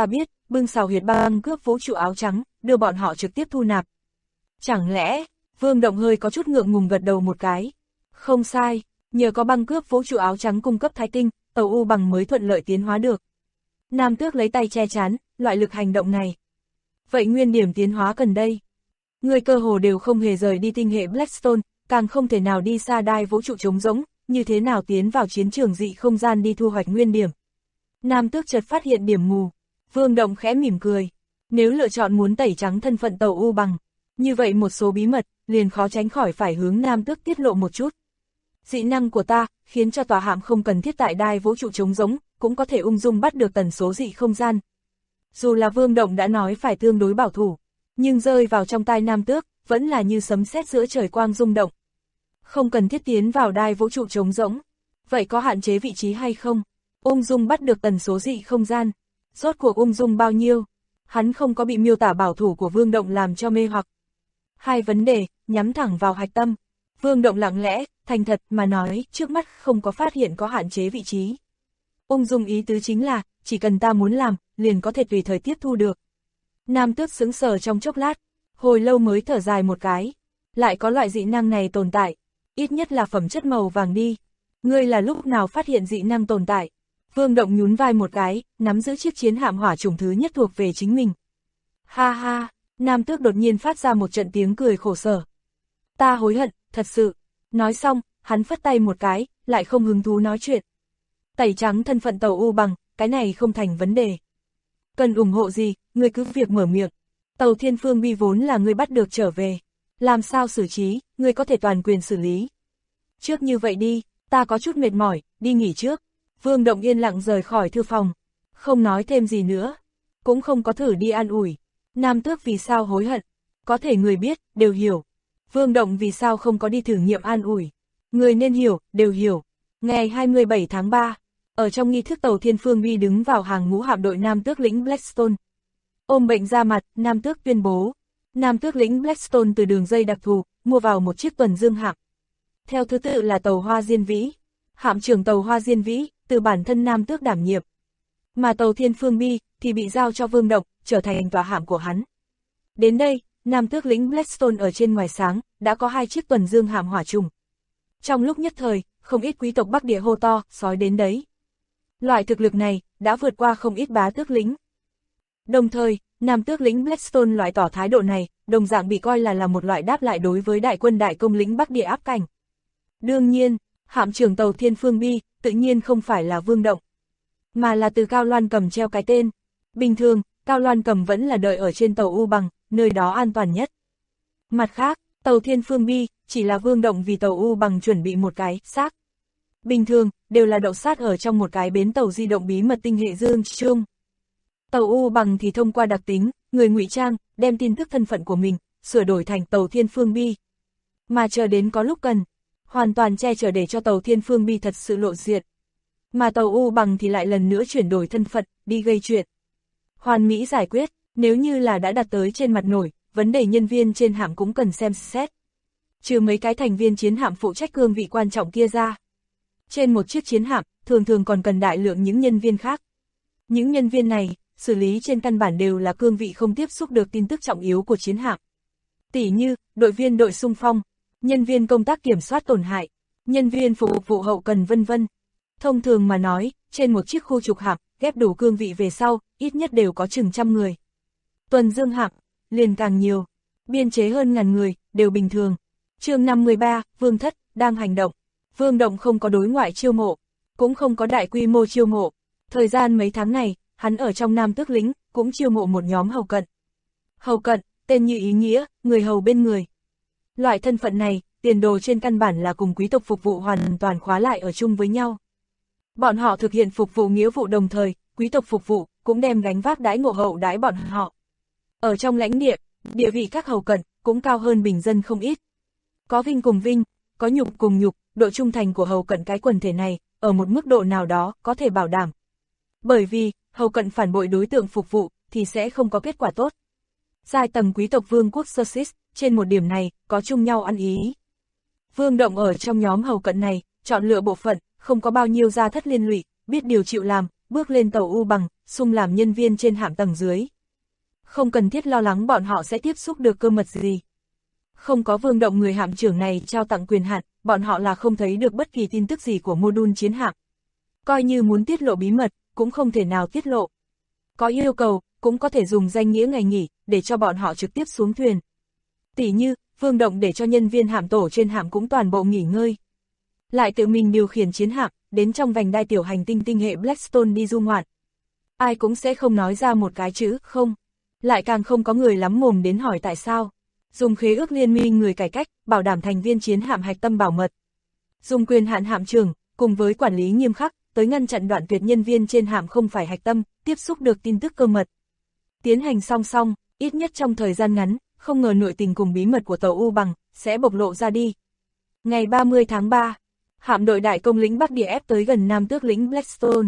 bưng xào huyệt băng cướp vũ trụ áo trắng, đưa bọn họ trực tiếp thu nạp. Chẳng lẽ, Vương Động hơi có chút ngượng ngùng gật đầu một cái. Không sai, nhờ có băng cướp vũ trụ áo trắng cung cấp thái tinh, tàu U Bằng mới thuận lợi tiến hóa được. Nam Tước lấy tay che chắn, loại lực hành động này. Vậy nguyên điểm tiến hóa cần đây? Người cơ hồ đều không hề rời đi tinh hệ Blackstone, càng không thể nào đi xa đai vũ trụ trống rỗng, như thế nào tiến vào chiến trường dị không gian đi thu hoạch nguyên điểm. Nam Tước chợt phát hiện điểm mù. Vương Động khẽ mỉm cười. Nếu lựa chọn muốn tẩy trắng thân phận tàu U Bằng, như vậy một số bí mật, liền khó tránh khỏi phải hướng Nam Tước tiết lộ một chút. Dị năng của ta, khiến cho tòa hạm không cần thiết tại đai vũ trụ trống rỗng, cũng có thể ung dung bắt được tần số dị không gian. Dù là Vương Động đã nói phải tương đối bảo thủ, nhưng rơi vào trong tai Nam Tước, vẫn là như sấm sét giữa trời quang rung động. Không cần thiết tiến vào đai vũ trụ trống rỗng. Vậy có hạn chế vị trí hay không? Ung dung bắt được tần số dị không gian. Rốt cuộc ung dung bao nhiêu? Hắn không có bị miêu tả bảo thủ của Vương Động làm cho mê hoặc. Hai vấn đề, nhắm thẳng vào hạch tâm. Vương Động lặng lẽ, thành thật mà nói, trước mắt không có phát hiện có hạn chế vị trí. Ung dung ý tứ chính là, chỉ cần ta muốn làm, liền có thể tùy thời tiếp thu được. Nam Tước sững sờ trong chốc lát, hồi lâu mới thở dài một cái. Lại có loại dị năng này tồn tại, ít nhất là phẩm chất màu vàng đi. Ngươi là lúc nào phát hiện dị năng tồn tại? Vương Động nhún vai một cái, nắm giữ chiếc chiến hạm hỏa chủng thứ nhất thuộc về chính mình. Ha ha, Nam Tước đột nhiên phát ra một trận tiếng cười khổ sở. Ta hối hận, thật sự. Nói xong, hắn phất tay một cái, lại không hứng thú nói chuyện. Tẩy trắng thân phận tàu U Bằng, cái này không thành vấn đề. Cần ủng hộ gì, ngươi cứ việc mở miệng. Tàu Thiên Phương Bi vốn là ngươi bắt được trở về. Làm sao xử trí, ngươi có thể toàn quyền xử lý. Trước như vậy đi, ta có chút mệt mỏi, đi nghỉ trước. Vương Động yên lặng rời khỏi thư phòng. Không nói thêm gì nữa. Cũng không có thử đi an ủi. Nam Tước vì sao hối hận. Có thể người biết, đều hiểu. Vương Động vì sao không có đi thử nghiệm an ủi. Người nên hiểu, đều hiểu. Ngày 27 tháng 3, ở trong nghi thức tàu Thiên Phương Bi đứng vào hàng ngũ hạm đội Nam Tước lĩnh Blackstone. Ôm bệnh ra mặt, Nam Tước tuyên bố. Nam Tước lĩnh Blackstone từ đường dây đặc thù, mua vào một chiếc tuần dương hạm. Theo thứ tự là tàu Hoa Diên Vĩ. Hạm trưởng tàu Hoa Diên Vĩ, từ bản thân Nam Tước đảm nhiệm. Mà tàu Thiên Phương Bi, thì bị giao cho Vương Động, trở thành tòa hạm của hắn. Đến đây, Nam Tước lĩnh Blackstone ở trên ngoài sáng, đã có 2 chiếc tuần dương hạm hỏa trùng. Trong lúc nhất thời, không ít quý tộc Bắc Địa hô to, sói đến đấy. Loại thực lực này, đã vượt qua không ít bá tước lĩnh. Đồng thời, Nam Tước lĩnh Blackstone loại tỏ thái độ này, đồng dạng bị coi là một loại đáp lại đối với đại quân đại công lĩnh Bắc Địa áp cảnh. Đương nhiên, hạm trưởng tàu Thiên Phương Bi, tự nhiên không phải là Vương Động, mà là từ Cao Loan Cầm treo cái tên. Bình thường, Cao Loan Cầm vẫn là đợi ở trên tàu U Bằng, nơi đó an toàn nhất. Mặt khác, tàu Thiên Phương Bi, chỉ là Vương Động vì tàu U Bằng chuẩn bị một cái xác. Bình thường, đều là đậu sát ở trong một cái bến tàu di động bí mật tinh hệ Dương Trung. Tàu U Bằng thì thông qua đặc tính, người ngụy trang, đem tin tức thân phận của mình, sửa đổi thành tàu Thiên Phương Bi. Mà chờ đến có lúc cần, hoàn toàn che chở để cho tàu Thiên Phương Bi thật sự lộ diện. Mà tàu U Bằng thì lại lần nữa chuyển đổi thân phận, đi gây chuyện. Hoàn mỹ giải quyết, nếu như là đã đặt tới trên mặt nổi, vấn đề nhân viên trên hạm cũng cần xem xét. Trừ mấy cái thành viên chiến hạm phụ trách cương vị quan trọng kia ra. Trên một chiếc chiến hạm, thường thường còn cần đại lượng những nhân viên khác. Những nhân viên này, xử lý trên căn bản đều là cương vị không tiếp xúc được tin tức trọng yếu của chiến hạm. Tỉ như, đội viên đội xung phong, nhân viên công tác kiểm soát tổn hại, nhân viên phục vụ hậu cần vân vân. Thông thường mà nói, trên một chiếc khu trục hạm, ghép đủ cương vị về sau, ít nhất đều có chừng 100 người. Tuần dương hạm, liền càng nhiều, biên chế hơn 1000 người, đều bình thường. Chương 53, Vương Thất, đang hành động. Vương Động không có đối ngoại chiêu mộ, cũng không có đại quy mô chiêu mộ. Thời gian mấy tháng này, hắn ở trong Nam Tước lĩnh, cũng chiêu mộ một nhóm hầu cận. Hầu cận, tên như ý nghĩa, người hầu bên người. Loại thân phận này, tiền đồ trên căn bản là cùng quý tộc phục vụ hoàn toàn khóa lại ở chung với nhau. Bọn họ thực hiện phục vụ nghĩa vụ đồng thời, quý tộc phục vụ, cũng đem gánh vác đãi ngộ hậu đãi bọn họ. Ở trong lãnh địa, địa vị các hầu cận, cũng cao hơn bình dân không ít. Có vinh cùng vinh, có nhục cùng nhục, độ trung thành của hầu cận cái quần thể này, ở một mức độ nào đó, có thể bảo đảm. Bởi vì, hầu cận phản bội đối tượng phục vụ, thì sẽ không có kết quả tốt. Giai tầng quý tộc vương quốc Sussex, trên một điểm này, có chung nhau ăn ý. Vương Động ở trong nhóm hầu cận này, chọn lựa bộ phận, không có bao nhiêu gia thất liên lụy, biết điều chịu làm, bước lên tàu U bằng, xung làm nhân viên trên hạm tầng dưới. Không cần thiết lo lắng bọn họ sẽ tiếp xúc được cơ mật gì. Không có Vương Động người hạm trưởng này trao tặng quyền hạn, bọn họ là không thấy được bất kỳ tin tức gì của mô đun chiến hạm. Coi như muốn tiết lộ bí mật, cũng không thể nào tiết lộ. Có yêu cầu, cũng có thể dùng danh nghĩa ngày nghỉ, để cho bọn họ trực tiếp xuống thuyền. Tỉ như, Vương Động để cho nhân viên hạm tổ trên hạm cũng toàn bộ nghỉ ngơi. Lại tự mình điều khiển chiến hạm, đến trong vành đai tiểu hành tinh tinh hệ Blackstone đi du ngoạn. Ai cũng sẽ không nói ra một cái chữ không. Lại càng không có người lắm mồm đến hỏi tại sao. Dùng khế ước liên minh người cải cách, bảo đảm thành viên chiến hạm hạch tâm bảo mật. Dùng quyền hạn hạm trưởng, cùng với quản lý nghiêm khắc, tới ngăn chặn đoạn tuyệt nhân viên trên hạm không phải hạch tâm, tiếp xúc được tin tức cơ mật. Tiến hành song song, ít nhất trong thời gian ngắn, không ngờ nội tình cùng bí mật của tàu U bằng, sẽ bộc lộ ra đi. Ngày 30 tháng 3, hạm đội đại công lĩnh Bắc Địa ép tới gần Nam Tước lĩnh Blackstone.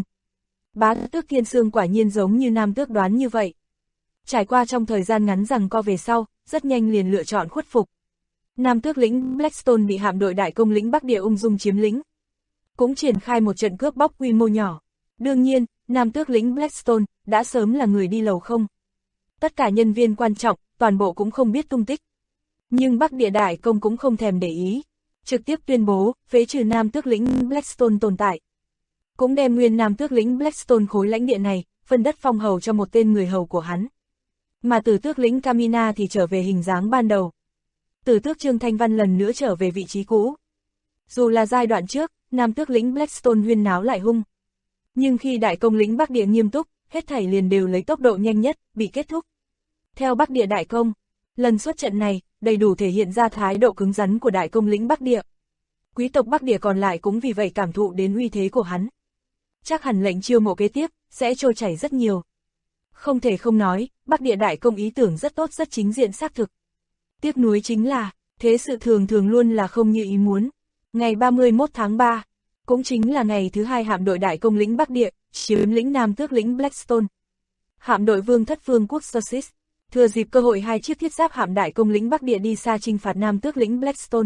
Bá tước Thiên Sương quả nhiên giống như Nam Tước đoán như vậy. Trải qua trong thời gian ngắn giằng co về sau, rất nhanh liền lựa chọn khuất phục. Nam Tước lĩnh Blackstone bị hạm đội đại công lĩnh Bắc Địa ung dung chiếm lĩnh. Cũng triển khai một trận cướp bóc quy mô nhỏ. Đương nhiên, Nam Tước lĩnh Blackstone đã sớm là người đi lầu không. Tất cả nhân viên quan trọng, toàn bộ cũng không biết tung tích. Nhưng Bắc Địa đại công cũng không thèm để ý. Trực tiếp tuyên bố, phế trừ Nam Tước lĩnh Blackstone tồn tại. Cũng đem nguyên Nam Tước lĩnh Blackstone khối lãnh địa này, phân đất phong hầu cho một tên người hầu của hắn. Mà Tử Tước lĩnh Camina thì trở về hình dáng ban đầu. Tử Tước Trương Thanh Văn lần nữa trở về vị trí cũ. Dù là giai đoạn trước, Nam Tước lĩnh Blackstone huyên náo lại hung. Nhưng khi đại công lĩnh Bắc Địa nghiêm túc, hết thảy liền đều lấy tốc độ nhanh nhất, bị kết thúc. Theo Bắc Địa đại công, lần xuất trận này, đầy đủ thể hiện ra thái độ cứng rắn của đại công lĩnh Bắc Địa. Quý tộc Bắc Địa còn lại cũng vì vậy cảm thụ đến uy thế của hắn. Chắc hẳn lệnh chiêu mộ kế tiếp, sẽ trôi chảy rất nhiều. Không thể không nói, Bắc Địa đại công ý tưởng rất tốt rất chính diện xác thực. Tiếc nuối chính là, thế sự thường thường luôn là không như ý muốn. Ngày 31 tháng 3, cũng chính là ngày thứ hai hạm đội đại công lĩnh Bắc Địa, chiếm lĩnh Nam Tước lĩnh Blackstone. Hạm đội Vương Thất Vương quốc Sussex, thừa dịp cơ hội hai chiếc thiết giáp hạm đại công lĩnh Bắc Địa đi xa chinh phạt Nam Tước lĩnh Blackstone.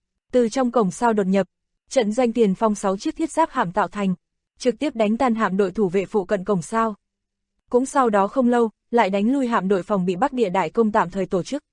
Từ trong cổng sao đột nhập, trận doanh tiền phong 6 chiếc thiết giáp hạm tạo thành, trực tiếp đánh tan hạm đội thủ vệ phụ cận cổng sao. Cũng sau đó không lâu, lại đánh lui hạm đội phòng bị Bắc Địa đại công tạm thời tổ chức.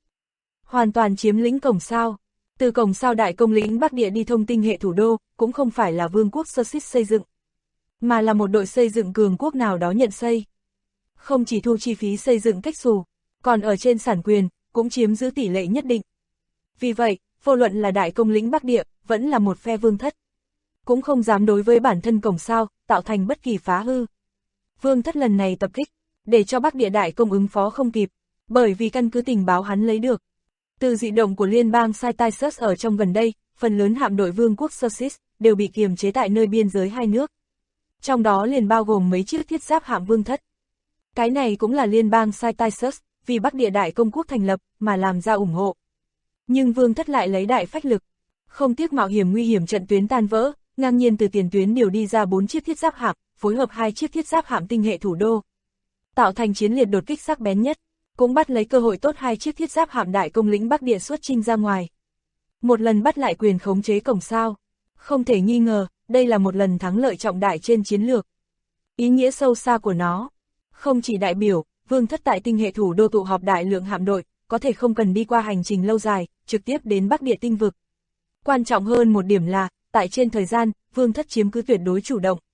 Hoàn toàn chiếm lĩnh cổng sao. Từ cổng sao đại công lĩnh Bắc Địa đi thông tinh hệ thủ đô, cũng không phải là Vương quốc Sussex xây dựng, mà là một đội xây dựng cường quốc nào đó nhận xây. Không chỉ thu chi phí xây dựng cách xù, còn ở trên sản quyền, cũng chiếm giữ tỷ lệ nhất định. Vì vậy, vô luận là đại công lĩnh Bắc Địa, vẫn là một phe Vương Thất. Cũng không dám đối với bản thân cổng sao, tạo thành bất kỳ phá hư. Vương Thất lần này tập kích, để cho Bắc Địa đại công ứng phó không kịp, bởi vì căn cứ tình báo hắn lấy được. Từ dị động của liên bang Cytisus ở trong gần đây, phần lớn hạm đội Vương quốc Sussex đều bị kiềm chế tại nơi biên giới hai nước. Trong đó liền bao gồm mấy chiếc thiết giáp hạm Vương Thất. Cái này cũng là liên bang Cytisus, vì Bắc Địa đại công quốc thành lập, mà làm ra ủng hộ. Nhưng Vương Thất lại lấy đại phách lực, không tiếc mạo hiểm nguy hiểm trận tuyến tan vỡ, ngang nhiên từ tiền tuyến điều đi ra 4 chiếc thiết giáp hạm, phối hợp 2 chiếc thiết giáp hạm tinh hệ thủ đô, tạo thành chiến liệt đột kích sắc bén nhất, cũng bắt lấy cơ hội tốt 2 chiếc thiết giáp hạm đại công lĩnh Bắc Địa xuất chinh ra ngoài. Một lần bắt lại quyền khống chế cổng sao, không thể nghi ngờ, đây là một lần thắng lợi trọng đại trên chiến lược. Ý nghĩa sâu xa của nó, không chỉ đại biểu, Vương Thất tại tinh hệ thủ đô tụ họp đại lượng hạm đội, có thể không cần đi qua hành trình lâu dài, trực tiếp đến Bắc Địa tinh vực. Quan trọng hơn một điểm là, tại trên thời gian, Vương Thất chiếm cứ tuyệt đối chủ động.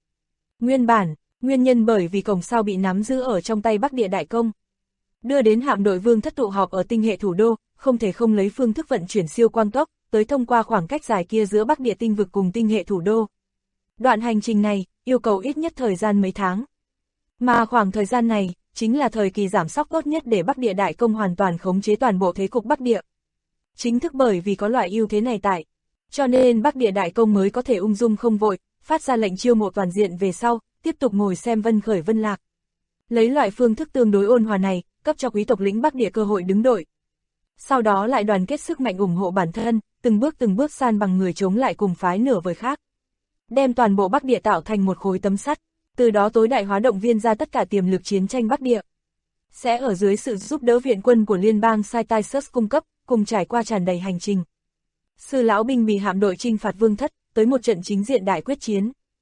Nguyên nhân bởi vì cổng sao bị nắm giữ ở trong tay Bắc Địa đại công, đưa đến hạm đội Vương Thất tụ họp ở tinh hệ thủ đô, không thể không lấy phương thức vận chuyển siêu quang tốc, tới thông qua khoảng cách dài kia giữa Bắc Địa tinh vực cùng tinh hệ thủ đô. Đoạn hành trình này, yêu cầu ít nhất thời gian mấy tháng. Mà khoảng thời gian này, chính là thời kỳ giảm sóc tốt nhất để Bắc Địa đại công hoàn toàn khống chế toàn bộ thế cục Bắc Địa. Chính thức bởi vì có loại ưu thế này tại, cho nên Bắc Địa đại công mới có thể ung dung không vội, phát ra lệnh chiêu mộ toàn diện về sau, tiếp tục ngồi xem vân khởi vân lạc. Lấy loại phương thức tương đối ôn hòa này, cấp cho quý tộc lĩnh Bắc Địa cơ hội đứng đội. Sau đó lại đoàn kết sức mạnh ủng hộ bản thân, từng bước san bằng người chống lại cùng phái nửa vời khác. Đem toàn bộ Bắc Địa tạo thành một khối tấm sắt, từ đó tối đại hóa động viên ra tất cả tiềm lực chiến tranh Bắc Địa. Sẽ ở dưới sự giúp đỡ viện quân của liên bang Cytisus cung cấp, cùng trải qua tràn đầy hành trình. Sư lão binh bì hạm đội chinh phạt Vương Thất, tới một trận chính diện đại quyết chiến.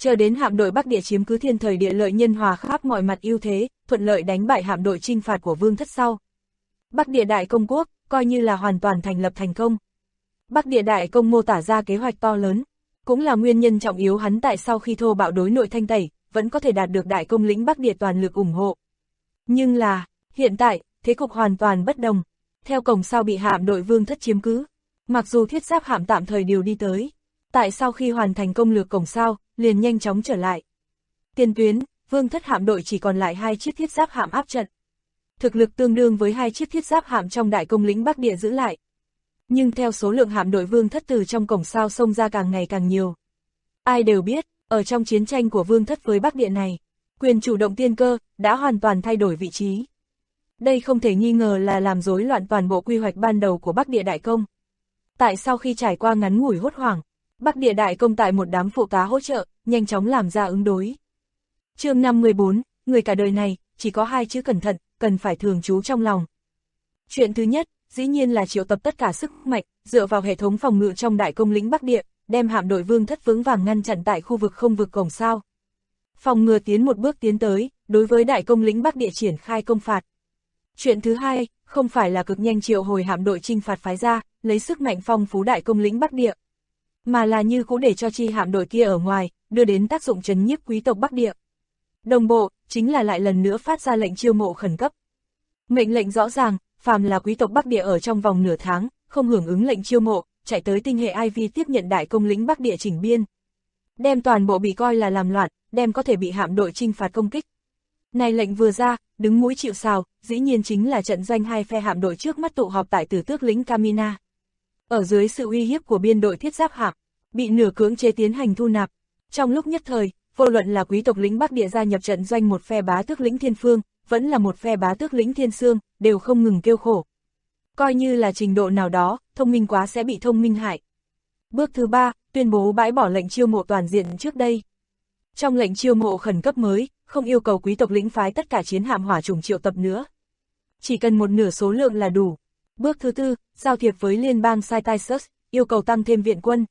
Chờ đến hạm đội Bắc Địa chiếm cứ thiên thời địa lợi nhân hòa khắp mọi mặt ưu thế, thuận lợi đánh bại hạm đội chinh phạt của Vương Thất sau. Bắc Địa Đại Công Quốc, coi như là hoàn toàn thành lập thành công. Bắc Địa Đại Công mô tả ra kế hoạch to lớn, cũng là nguyên nhân trọng yếu hắn tại sau khi thô bạo đối nội thanh tẩy, vẫn có thể đạt được Đại Công lĩnh Bắc Địa toàn lực ủng hộ. Nhưng là, hiện tại, thế cục hoàn toàn bất đồng. Theo Cổng Sao bị hạm đội Vương Thất chiếm cứ, mặc dù thiết giáp hạm tạm thời điều đi tới, tại sau khi hoàn thành công lược Cổng Sao, liền nhanh chóng trở lại. Tiền tuyến, Vương Thất hạm đội chỉ còn lại 2 chiếc thiết giáp hạm áp trận. Thực lực tương đương với 2 chiếc thiết giáp hạm trong Đại Công lĩnh Bắc Địa giữ lại. Nhưng theo số lượng hạm đội Vương Thất từ trong Cổng Sao xông ra càng ngày càng nhiều. Ai đều biết, ở trong chiến tranh của Vương Thất với Bắc Địa này, quyền chủ động tiên cơ đã hoàn toàn thay đổi vị trí. Đây không thể nghi ngờ là làm rối loạn toàn bộ quy hoạch ban đầu của Bắc Địa Đại Công. Tại sau khi trải qua ngắn ngủi hốt hoảng, Bắc Địa Đại Công tại một đám phụ tá hỗ trợ, nhanh chóng làm ra ứng đối. Chương 514, người cả đời này, chỉ có 2 chữ cẩn thận, cần phải thường trú trong lòng. Chuyện thứ nhất, dĩ nhiên là triệu tập tất cả sức mạnh, dựa vào hệ thống phòng ngự trong Đại Công lĩnh Bắc Địa, đem hạm đội Vương Thất vững vàng ngăn chặn tại khu vực không vực Cổng Sao. Phòng ngừa tiến một bước tiến tới, đối với Đại Công lĩnh Bắc Địa triển khai công phạt. Chuyện thứ hai, không phải là cực nhanh triệu hồi hạm đội chinh phạt phái ra, lấy sức mạnh phong phú Đại Công lĩnh Bắc Địa, mà là như cũ để cho chi hạm đội kia ở ngoài, đưa đến tác dụng trấn nhiếp quý tộc Bắc Địa. Đồng bộ, chính là lại lần nữa phát ra lệnh chiêu mộ khẩn cấp. Mệnh lệnh rõ ràng, phàm là quý tộc Bắc Địa ở trong vòng nửa tháng, không hưởng ứng lệnh chiêu mộ, chạy tới tinh hệ IV tiếp nhận Đại Công lĩnh Bắc Địa chỉnh biên. Đem toàn bộ bị coi là làm loạn, đem có thể bị hạm đội chinh phạt công kích. Này lệnh vừa ra, đứng mũi chịu sào, dĩ nhiên chính là trận doanh 2 phe hạm đội trước mắt tụ họp tại Tử Tước lĩnh Kamina. Ở dưới sự uy hiếp của biên đội thiết giáp hạm, bị nửa cưỡng chế tiến hành thu nạp. Trong lúc nhất thời, vô luận là quý tộc lĩnh Bắc Địa gia nhập trận doanh một phe bá tước lĩnh Thiên Phương, vẫn là một phe bá tước lĩnh Thiên Sương, đều không ngừng kêu khổ. Coi như là trình độ nào đó, thông minh quá sẽ bị thông minh hại. Bước thứ 3, tuyên bố bãi bỏ lệnh chiêu mộ toàn diện trước đây. Trong lệnh chiêu mộ khẩn cấp mới, không yêu cầu quý tộc lĩnh phái tất cả chiến hạm hỏa chủng triệu tập nữa. Chỉ cần một nửa số lượng là đủ. Bước thứ 4, giao thiệp với liên bang Cytisus, yêu cầu tăng thêm viện quân.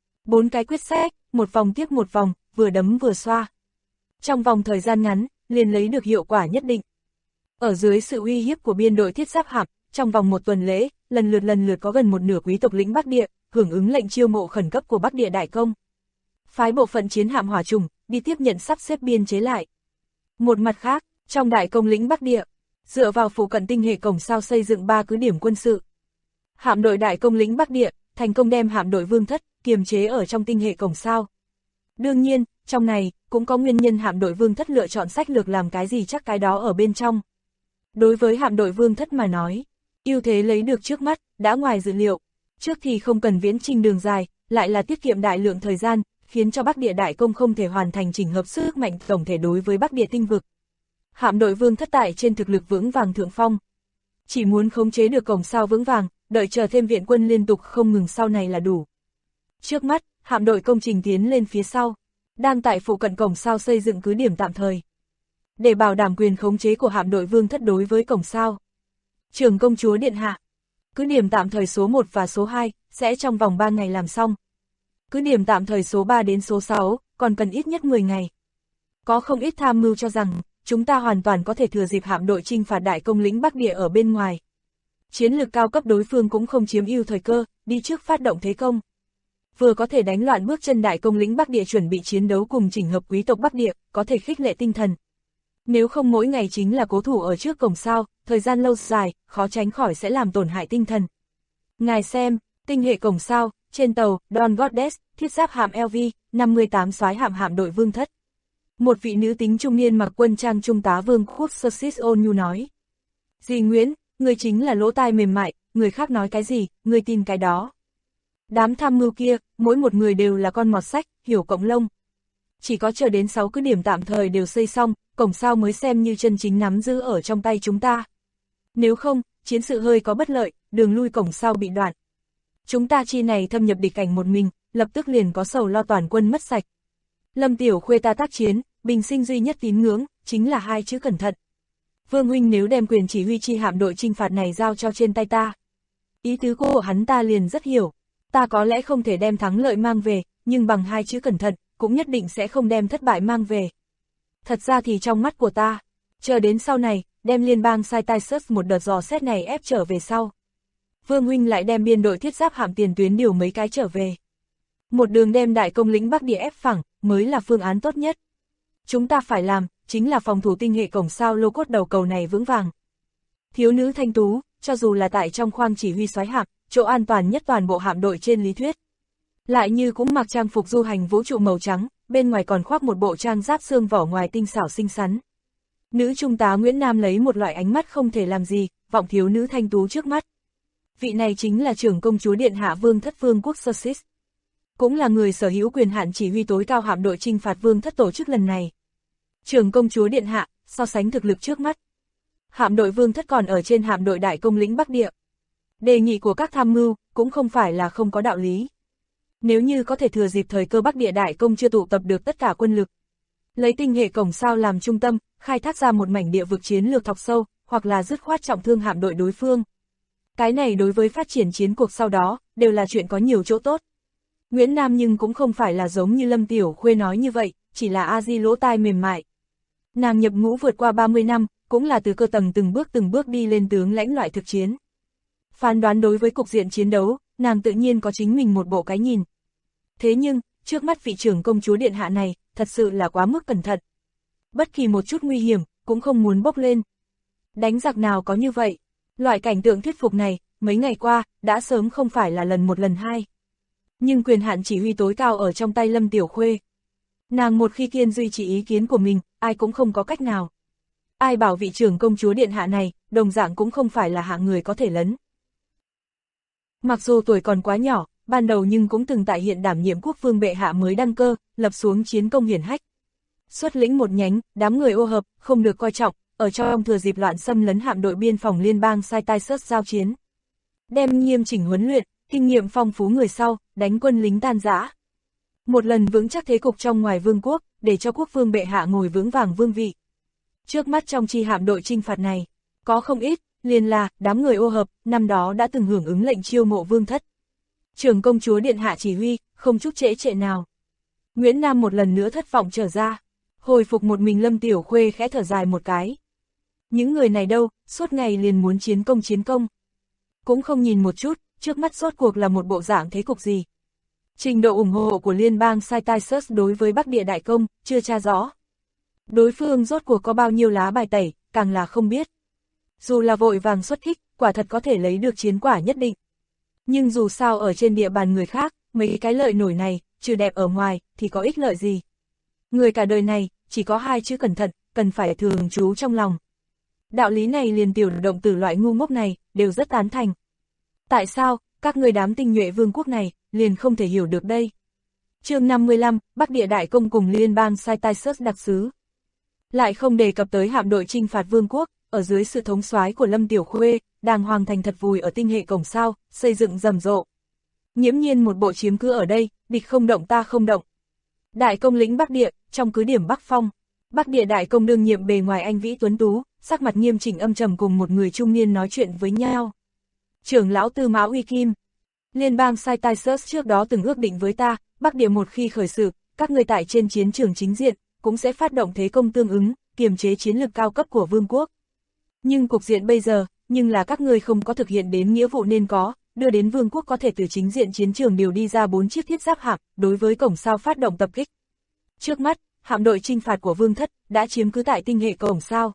4 cái quyết sách, một vòng tiếp một vòng, vừa đấm vừa xoa. Trong vòng thời gian ngắn, liền lấy được hiệu quả nhất định. Ở dưới sự uy hiếp của biên đội thiết giáp hạm, trong vòng một tuần lễ, lần lượt có gần một nửa quý tộc lĩnh Bắc Địa, hưởng ứng lệnh chiêu mộ khẩn cấp của Bắc Địa Đại Công. Phái bộ phận chiến hạm hỏa chủng, đi tiếp nhận sắp xếp biên chế lại. Một mặt khác, trong Đại Công lĩnh Bắc Địa, dựa vào phụ cận tinh hệ Cổng Sao xây dựng 3 cứ điểm quân sự. Hạm đội Đại Công lĩnh Bắc Địa, thành công đem hạm đội Vương Thất, kiềm chế ở trong tinh hệ Cổng Sao. Đương nhiên, trong này, cũng có nguyên nhân hạm đội Vương Thất lựa chọn sách lược làm cái gì chắc cái đó ở bên trong. Đối với hạm đội Vương Thất mà nói, ưu thế lấy được trước mắt, đã ngoài dự liệu. Trước thì không cần viễn trình đường dài, lại là tiết kiệm đại lượng thời gian, khiến cho Bắc Địa Đại Công không thể hoàn thành chỉnh hợp sức mạnh tổng thể đối với Bắc Địa tinh vực. Hạm đội Vương Thất tại trên thực lực vững vàng thượng phong. Chỉ muốn khống chế được Cổng Sao vững vàng, đợi chờ thêm viện quân liên tục không ngừng sau này là đủ. Trước mắt, hạm đội công trình tiến lên phía sau, đang tại phụ cận Cổng Sao xây dựng cứ điểm tạm thời. Để bảo đảm quyền khống chế của hạm đội Vương Thất đối với Cổng Sao, Trưởng công chúa điện hạ, cứ điểm tạm thời số 1 và số 2 sẽ trong vòng 3 ngày làm xong. Cứ điểm tạm thời số 3 đến số 6 còn cần ít nhất 10 ngày. Có không ít tham mưu cho rằng, chúng ta hoàn toàn có thể thừa dịp hạm đội chinh phạt Đại Công lĩnh Bắc Địa ở bên ngoài. Chiến lược cao cấp đối phương cũng không chiếm ưu thời cơ, đi trước phát động thế công. Vừa có thể đánh loạn bước chân Đại Công lĩnh Bắc Địa chuẩn bị chiến đấu cùng chỉnh hợp quý tộc Bắc Địa, có thể khích lệ tinh thần. Nếu không mỗi ngày chính là cố thủ ở trước Cổng Sao, thời gian lâu dài, khó tránh khỏi sẽ làm tổn hại tinh thần. Ngài xem, tinh hệ Cổng Sao, trên tàu, Dawn Goddess, thiết giáp hạm LV, 58 soái hạm đội Vương Thất. Một vị nữ tính trung niên mặc quân trang trung tá vương quốc Sussex ôn nhu nói. Dì Nguyễn, người chính là lỗ tai mềm mại, người khác nói cái gì, người tin cái đó. Đám tham mưu kia, mỗi một người đều là con mọt sách, hiểu cộng lông. Chỉ có chờ đến 6 cứ điểm tạm thời đều xây xong, Cổng Sao mới xem như chân chính nắm giữ ở trong tay chúng ta. Nếu không, chiến sự hơi có bất lợi, đường lui Cổng Sao bị đoạn. Chúng ta chi này thâm nhập địch cảnh một mình, lập tức liền có sầu lo toàn quân mất sạch. Lâm Tiểu Khuê ta tác chiến, bình sinh duy nhất tín ngưỡng, chính là 2 chữ cẩn thận. Vương huynh nếu đem quyền chỉ huy chi hạm đội chinh phạt này giao cho trên tay ta. Ý tứ của hắn ta liền rất hiểu, ta có lẽ không thể đem thắng lợi mang về, nhưng bằng 2 chữ cẩn thận, cũng nhất định sẽ không đem thất bại mang về. Thật ra thì trong mắt của ta, chờ đến sau này, đem liên bang Sai-Tai-Sớt một đợt dò xét này ép trở về sau. Vương huynh lại đem biên đội thiết giáp hạm tiền tuyến điều mấy cái trở về. Một đường đem đại công lĩnh Bắc Địa ép phẳng, mới là phương án tốt nhất. Chúng ta phải làm, chính là phòng thủ tinh hệ cổng sao lô cốt đầu cầu này vững vàng. Thiếu nữ Thanh Tú, cho dù là tại trong khoang chỉ huy soái hạm, chỗ an toàn nhất toàn bộ hạm đội trên lý thuyết. Lại như cũng mặc trang phục du hành vũ trụ màu trắng, bên ngoài còn khoác một bộ trang giáp xương vỏ ngoài tinh xảo xinh xắn. Nữ trung tá Nguyễn Nam lấy một loại ánh mắt không thể làm gì, vọng thiếu nữ Thanh Tú trước mắt. Vị này chính là trưởng công chúa điện hạ Vương Thất Vương quốc Sussex. Cũng là người sở hữu quyền hạn chỉ huy tối cao hạm đội chinh phạt Vương Thất tổ chức lần này. Trưởng công chúa điện hạ, so sánh thực lực trước mắt. Hạm đội Vương Thất còn ở trên hạm đội đại công lĩnh Bắc Địa. Đề nghị của các tham mưu, cũng không phải là không có đạo lý. Nếu như có thể thừa dịp thời cơ Bắc Địa đại công chưa tụ tập được tất cả quân lực. Lấy tinh hệ cổng sao làm trung tâm, khai thác ra một mảnh địa vực chiến lược thọc sâu, hoặc là dứt khoát trọng thương hạm đội đối phương. Cái này đối với phát triển chiến cuộc sau đó, đều là chuyện có nhiều chỗ tốt. Nguyễn Nam nhưng cũng không phải là giống như Lâm Tiểu Khuê nói như vậy, chỉ là A-di lỗ tai mềm mại. Nàng nhập ngũ vượt qua 30 năm, cũng là từ cơ tầng từng bước đi lên tướng lãnh loại thực chiến. Phán đoán đối với cục diện chiến đấu, nàng tự nhiên có chính mình một bộ cái nhìn. Thế nhưng, trước mắt vị trưởng công chúa điện hạ này, thật sự là quá mức cẩn thận. Bất kỳ một chút nguy hiểm, cũng không muốn bốc lên. Đánh giặc nào có như vậy? Loại cảnh tượng thuyết phục này, mấy ngày qua, đã sớm không phải là lần một lần hai. Nhưng quyền hạn chỉ huy tối cao ở trong tay Lâm Tiểu Khuê. Nàng một khi kiên duy trì ý kiến của mình, ai cũng không có cách nào. Ai bảo vị trưởng công chúa điện hạ này, đồng dạng cũng không phải là hạng người có thể lấn. Mặc dù tuổi còn quá nhỏ, ban đầu nhưng cũng từng tại hiện đảm nhiệm quốc vương bệ hạ mới đăng cơ, lập xuống chiến công hiển hách. Xuất lĩnh một nhánh, đám người ô hợp, không được coi trọng, ở trong thừa dịp loạn xâm lấn hạm đội biên phòng liên bang Sai-Tai-Sớt giao chiến. Đem nghiêm chỉnh huấn luyện, kinh nghiệm phong phú người sau, đánh quân lính tan rã. Một lần vững chắc thế cục trong ngoài vương quốc, để cho quốc vương bệ hạ ngồi vững vàng vương vị. Trước mắt trong chi hạm đội chinh phạt này, có không ít, liền là, đám người ô hợp, năm đó đã từng hưởng ứng lệnh chiêu mộ Vương Thất. Trưởng công chúa điện hạ chỉ huy, không chút trễ trệ nào. Nguyễn Nam một lần nữa thất vọng trở ra, hồi phục một mình Lâm Tiểu Khuê khẽ thở dài một cái. Những người này đâu, suốt ngày liền muốn chiến công. Cũng không nhìn một chút, trước mắt rốt cuộc là một bộ dạng thế cục gì. Trình độ ủng hộ của liên bang Sai-Tai-Sớt đối với Bắc Địa đại công, chưa tra rõ. Đối phương rốt cuộc có bao nhiêu lá bài tẩy, càng là không biết. Dù là vội vàng xuất kích, quả thật có thể lấy được chiến quả nhất định. Nhưng dù sao ở trên địa bàn người khác, mấy cái lợi nổi này, trừ đẹp ở ngoài, thì có ích lợi gì. Người cả đời này, chỉ có hai chữ cẩn thận, cần phải thường trú trong lòng. Đạo lý này liền tiểu động tử loại ngu ngốc này, đều rất tán thành. Tại sao, các người đám tinh nhuệ vương quốc này, liền không thể hiểu được đây? Chương 55, Bắc Địa đại công cùng liên bang Sai-Tai-Sớt đặc sứ. Lại không đề cập tới hạm đội chinh phạt vương quốc, ở dưới sự thống soái của Lâm Tiểu Khuê, đàng hoàng thành thật vùi ở tinh hệ cổng sao, xây dựng rầm rộ. Nghiễm nhiên một bộ chiếm cứ ở đây, địch không động ta không động. Đại công lĩnh Bắc Địa, trong cứ điểm Bắc Phong. Bắc Địa đại công đương nhiệm bề ngoài anh vĩ tuấn tú, sắc mặt nghiêm chỉnh âm trầm cùng một người trung niên nói chuyện với nhau. Trưởng lão Tư Mã Uy Kim. Liên bang Sai-Tai-Sớt trước đó từng ước định với ta, Bắc Địa một khi khởi sự, các ngươi tại trên chiến trường chính diện, cũng sẽ phát động thế công tương ứng, kiềm chế chiến lược cao cấp của vương quốc. Nhưng cục diện bây giờ, nhưng là các ngươi không có thực hiện đến nghĩa vụ nên có, đưa đến vương quốc có thể từ chính diện chiến trường điều đi ra 4 chiếc thiết giáp hạm, đối với cổng sao phát động tập kích. Trước mắt, hạm đội chinh phạt của Vương Thất đã chiếm cứ tại tinh hệ cổng sao.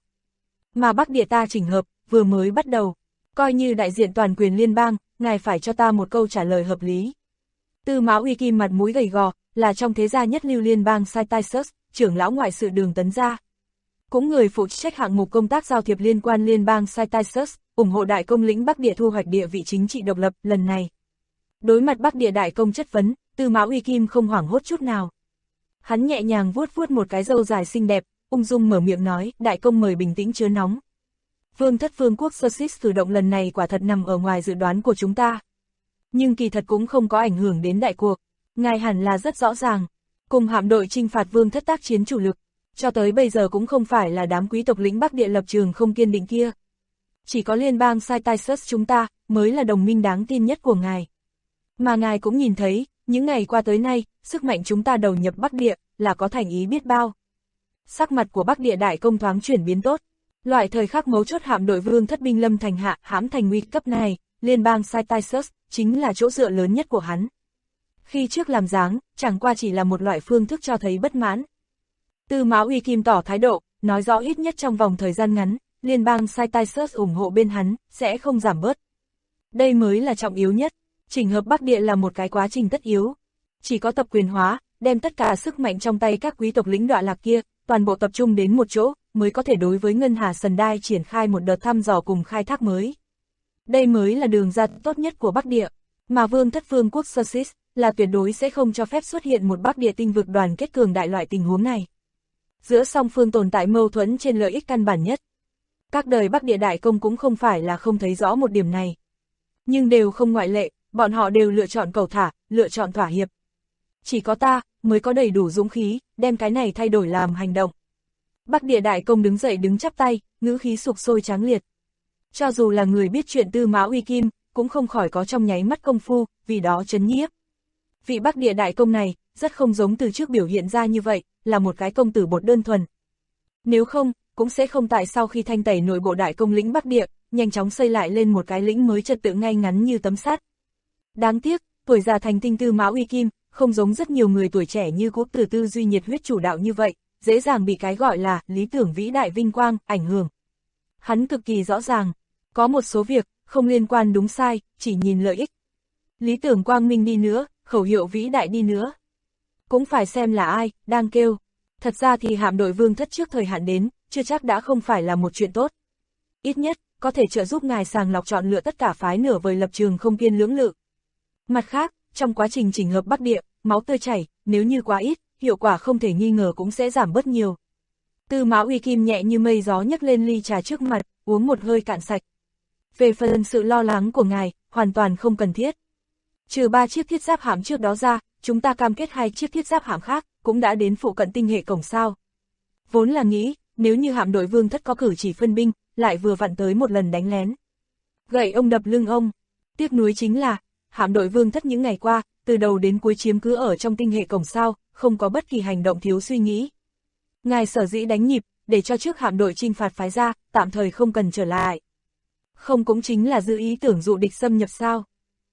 Mà Bắc Địa ta chỉnh hợp, vừa mới bắt đầu. Coi như đại diện toàn quyền liên bang, ngài phải cho ta một câu trả lời hợp lý. Tư Mã Uy Kim mặt mũi gầy gò, là trong thế gia nhất lưu liên bang Sai-Tai-Sớt, trưởng lão ngoại sự Đường Tấn Gia. Cũng người phụ trách hạng mục công tác giao thiệp liên quan liên bang Sai-Tai-Sớt, ủng hộ đại công lĩnh Bắc Địa thu hoạch địa vị chính trị độc lập lần này. Đối mặt Bắc Địa đại công chất vấn, Tư Mã Uy Kim không hoảng hốt chút nào. Hắn nhẹ nhàng vuốt một cái râu dài xinh đẹp, ung dung mở miệng nói, đại công mời bình tĩnh chớ nóng. Vương Thất vương quốc Sussex cử động lần này quả thật nằm ở ngoài dự đoán của chúng ta. Nhưng kỳ thật cũng không có ảnh hưởng đến đại cuộc, ngài hẳn là rất rõ ràng. Cùng hạm đội chinh phạt Vương Thất tác chiến chủ lực, cho tới bây giờ cũng không phải là đám quý tộc lĩnh Bắc Địa lập trường không kiên định kia. Chỉ có liên bang Sai-Tai-Sớt chúng ta, mới là đồng minh đáng tin nhất của ngài. Mà ngài cũng nhìn thấy, những ngày qua tới nay, sức mạnh chúng ta đầu nhập Bắc Địa, là có thành ý biết bao. Sắc mặt của Bắc Địa đại công thoáng chuyển biến tốt. Loại thời khắc mấu chốt hạm đội Vương Thất binh lâm thành hạ hãm thành nguy cấp này, liên bang Cytisus chính là chỗ dựa lớn nhất của hắn. Khi trước làm dáng, chẳng qua chỉ là một loại phương thức cho thấy bất mãn. Tư Mã Uy Kim tỏ thái độ, nói rõ ít nhất trong vòng thời gian ngắn, liên bang Cytisus ủng hộ bên hắn, sẽ không giảm bớt. Đây mới là trọng yếu nhất. Chỉnh hợp Bắc Địa là một cái quá trình tất yếu. Chỉ có tập quyền hóa, đem tất cả sức mạnh trong tay các quý tộc lĩnh đoạn lạc kia, toàn bộ tập trung đến một chỗ, mới có thể đối với Ngân Hà Sần Đai triển khai một đợt thăm dò cùng khai thác mới. Đây mới là đường ra tốt nhất của Bắc Địa, mà Vương Thất Vương quốc Sussex là tuyệt đối sẽ không cho phép xuất hiện một Bắc Địa tinh vực đoàn kết cường đại loại tình huống này. Giữa song phương tồn tại mâu thuẫn trên lợi ích căn bản nhất. Các đời Bắc Địa đại công cũng không phải là không thấy rõ một điểm này. Nhưng đều không ngoại lệ, bọn họ đều lựa chọn cầu thả, lựa chọn thỏa hiệp. Chỉ có ta, mới có đầy đủ dũng khí, đem cái này thay đổi làm hành động. Bắc Địa đại công đứng dậy đứng chắp tay, ngữ khí sục sôi tráng liệt. Cho dù là người biết chuyện Tư Mã Uy Kim, cũng không khỏi có trong nháy mắt công phu, vì đó chấn nhiếp. Vị Bắc Địa đại công này, rất không giống từ trước biểu hiện ra như vậy, là một cái công tử bột đơn thuần. Nếu không, cũng sẽ không tại sau khi thanh tẩy nội bộ đại công lĩnh Bắc Địa, nhanh chóng xây lại lên một cái lĩnh mới trật tự ngay ngắn như tấm sắt. Đáng tiếc, tuổi già thành tinh Tư Mã Uy Kim, không giống rất nhiều người tuổi trẻ như quốc tử tư duy nhiệt huyết chủ đạo như vậy, dễ dàng bị cái gọi là lý tưởng vĩ đại vinh quang ảnh hưởng. Hắn cực kỳ rõ ràng, có một số việc không liên quan đúng sai, chỉ nhìn lợi ích. Lý tưởng quang minh đi nữa, khẩu hiệu vĩ đại đi nữa, cũng phải xem là ai đang kêu. Thật ra thì hạm đội Vương Thất trước thời hạn đến, chưa chắc đã không phải là một chuyện tốt. Ít nhất, có thể trợ giúp ngài sàng lọc chọn lựa tất cả phái nửa vời lập trường không kiên lưỡng lự. Mặt khác, trong quá trình chỉnh hợp Bắc Địa, máu tươi chảy, nếu như quá ít, hiệu quả không thể nghi ngờ cũng sẽ giảm bớt nhiều. Tư Mã Uy Kim nhẹ như mây gió nhấc lên ly trà trước mặt, uống một hơi cạn sạch. Về phần sự lo lắng của ngài, hoàn toàn không cần thiết. Trừ 3 chiếc thiết giáp hạm trước đó ra, chúng ta cam kết 2 chiếc thiết giáp hạm khác, cũng đã đến phụ cận tinh hệ cổng sao. Vốn là nghĩ, nếu như hạm đội Vương Thất có cử chỉ phân binh, lại vừa vặn tới một lần đánh lén. Gậy ông đập lưng ông. Tiếc nuối chính là, hạm đội Vương Thất những ngày qua, từ đầu đến cuối chiếm cứ ở trong tinh hệ cổng sao, không có bất kỳ hành động thiếu suy nghĩ. Ngài sở dĩ đánh nhịp, để cho trước hạm đội chinh phạt phái ra, tạm thời không cần trở lại. Không cũng chính là giữ ý tưởng dụ địch xâm nhập sao.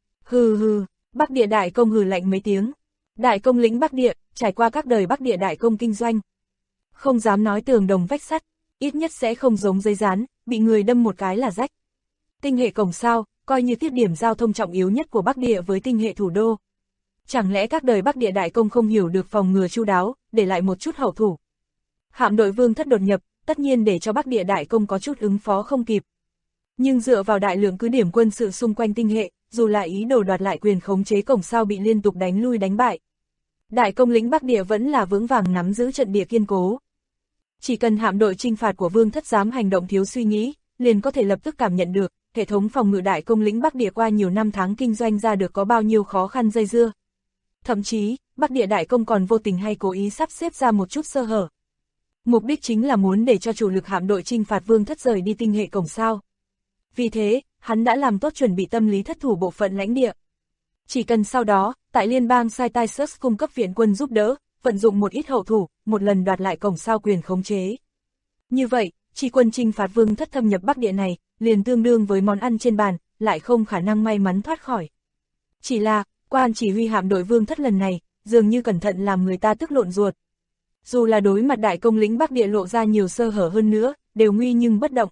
Hừ hừ, Bắc Địa đại công hừ lạnh mấy tiếng. Đại công lĩnh Bắc Địa, trải qua các đời Bắc Địa đại công kinh doanh. Không dám nói tường đồng vách sắt, ít nhất sẽ không giống giấy dán, bị người đâm một cái là rách. Tinh hệ cổng sao, coi như tiết điểm giao thông trọng yếu nhất của Bắc Địa với tinh hệ thủ đô. Chẳng lẽ các đời Bắc Địa đại công không hiểu được phòng ngừa chu đáo, để lại một chút hậu thủ. Hạm đội Vương Thất đột nhập, tất nhiên để cho Bắc Địa đại công có chút ứng phó không kịp. Nhưng dựa vào đại lượng cứ điểm quân sự xung quanh tinh hệ, dù là ý đồ đoạt lại quyền khống chế cổng sao bị liên tục đánh lui đánh bại. Đại công lĩnh Bắc Địa vẫn là vững vàng nắm giữ trận địa kiên cố. Chỉ cần hạm đội chinh phạt của Vương Thất dám hành động thiếu suy nghĩ, liền có thể lập tức cảm nhận được, hệ thống phòng ngự đại công lĩnh Bắc Địa qua nhiều năm tháng kinh doanh ra được có bao nhiêu khó khăn dây dưa. Thậm chí, Bắc Địa đại công còn vô tình hay cố ý sắp xếp ra một chút sơ hở. Mục đích chính là muốn để cho chủ lực hạm đội chinh phạt Vương Thất rời đi tinh hệ cổng sao. Vì thế, hắn đã làm tốt chuẩn bị tâm lý thất thủ bộ phận lãnh địa. Chỉ cần sau đó, tại liên bang Cytisus cung cấp viện quân giúp đỡ, vận dụng một ít hậu thủ, một lần đoạt lại cổng sao quyền khống chế. Như vậy, chỉ quân chinh phạt Vương Thất thâm nhập Bắc Địa này, liền tương đương với món ăn trên bàn, lại không khả năng may mắn thoát khỏi. Chỉ là, quan chỉ huy hạm đội Vương Thất lần này, dường như cẩn thận làm người ta tức lộn ruột. Dù là đối mặt đại công lĩnh Bắc Địa lộ ra nhiều sơ hở hơn nữa, đều nguy nhưng bất động.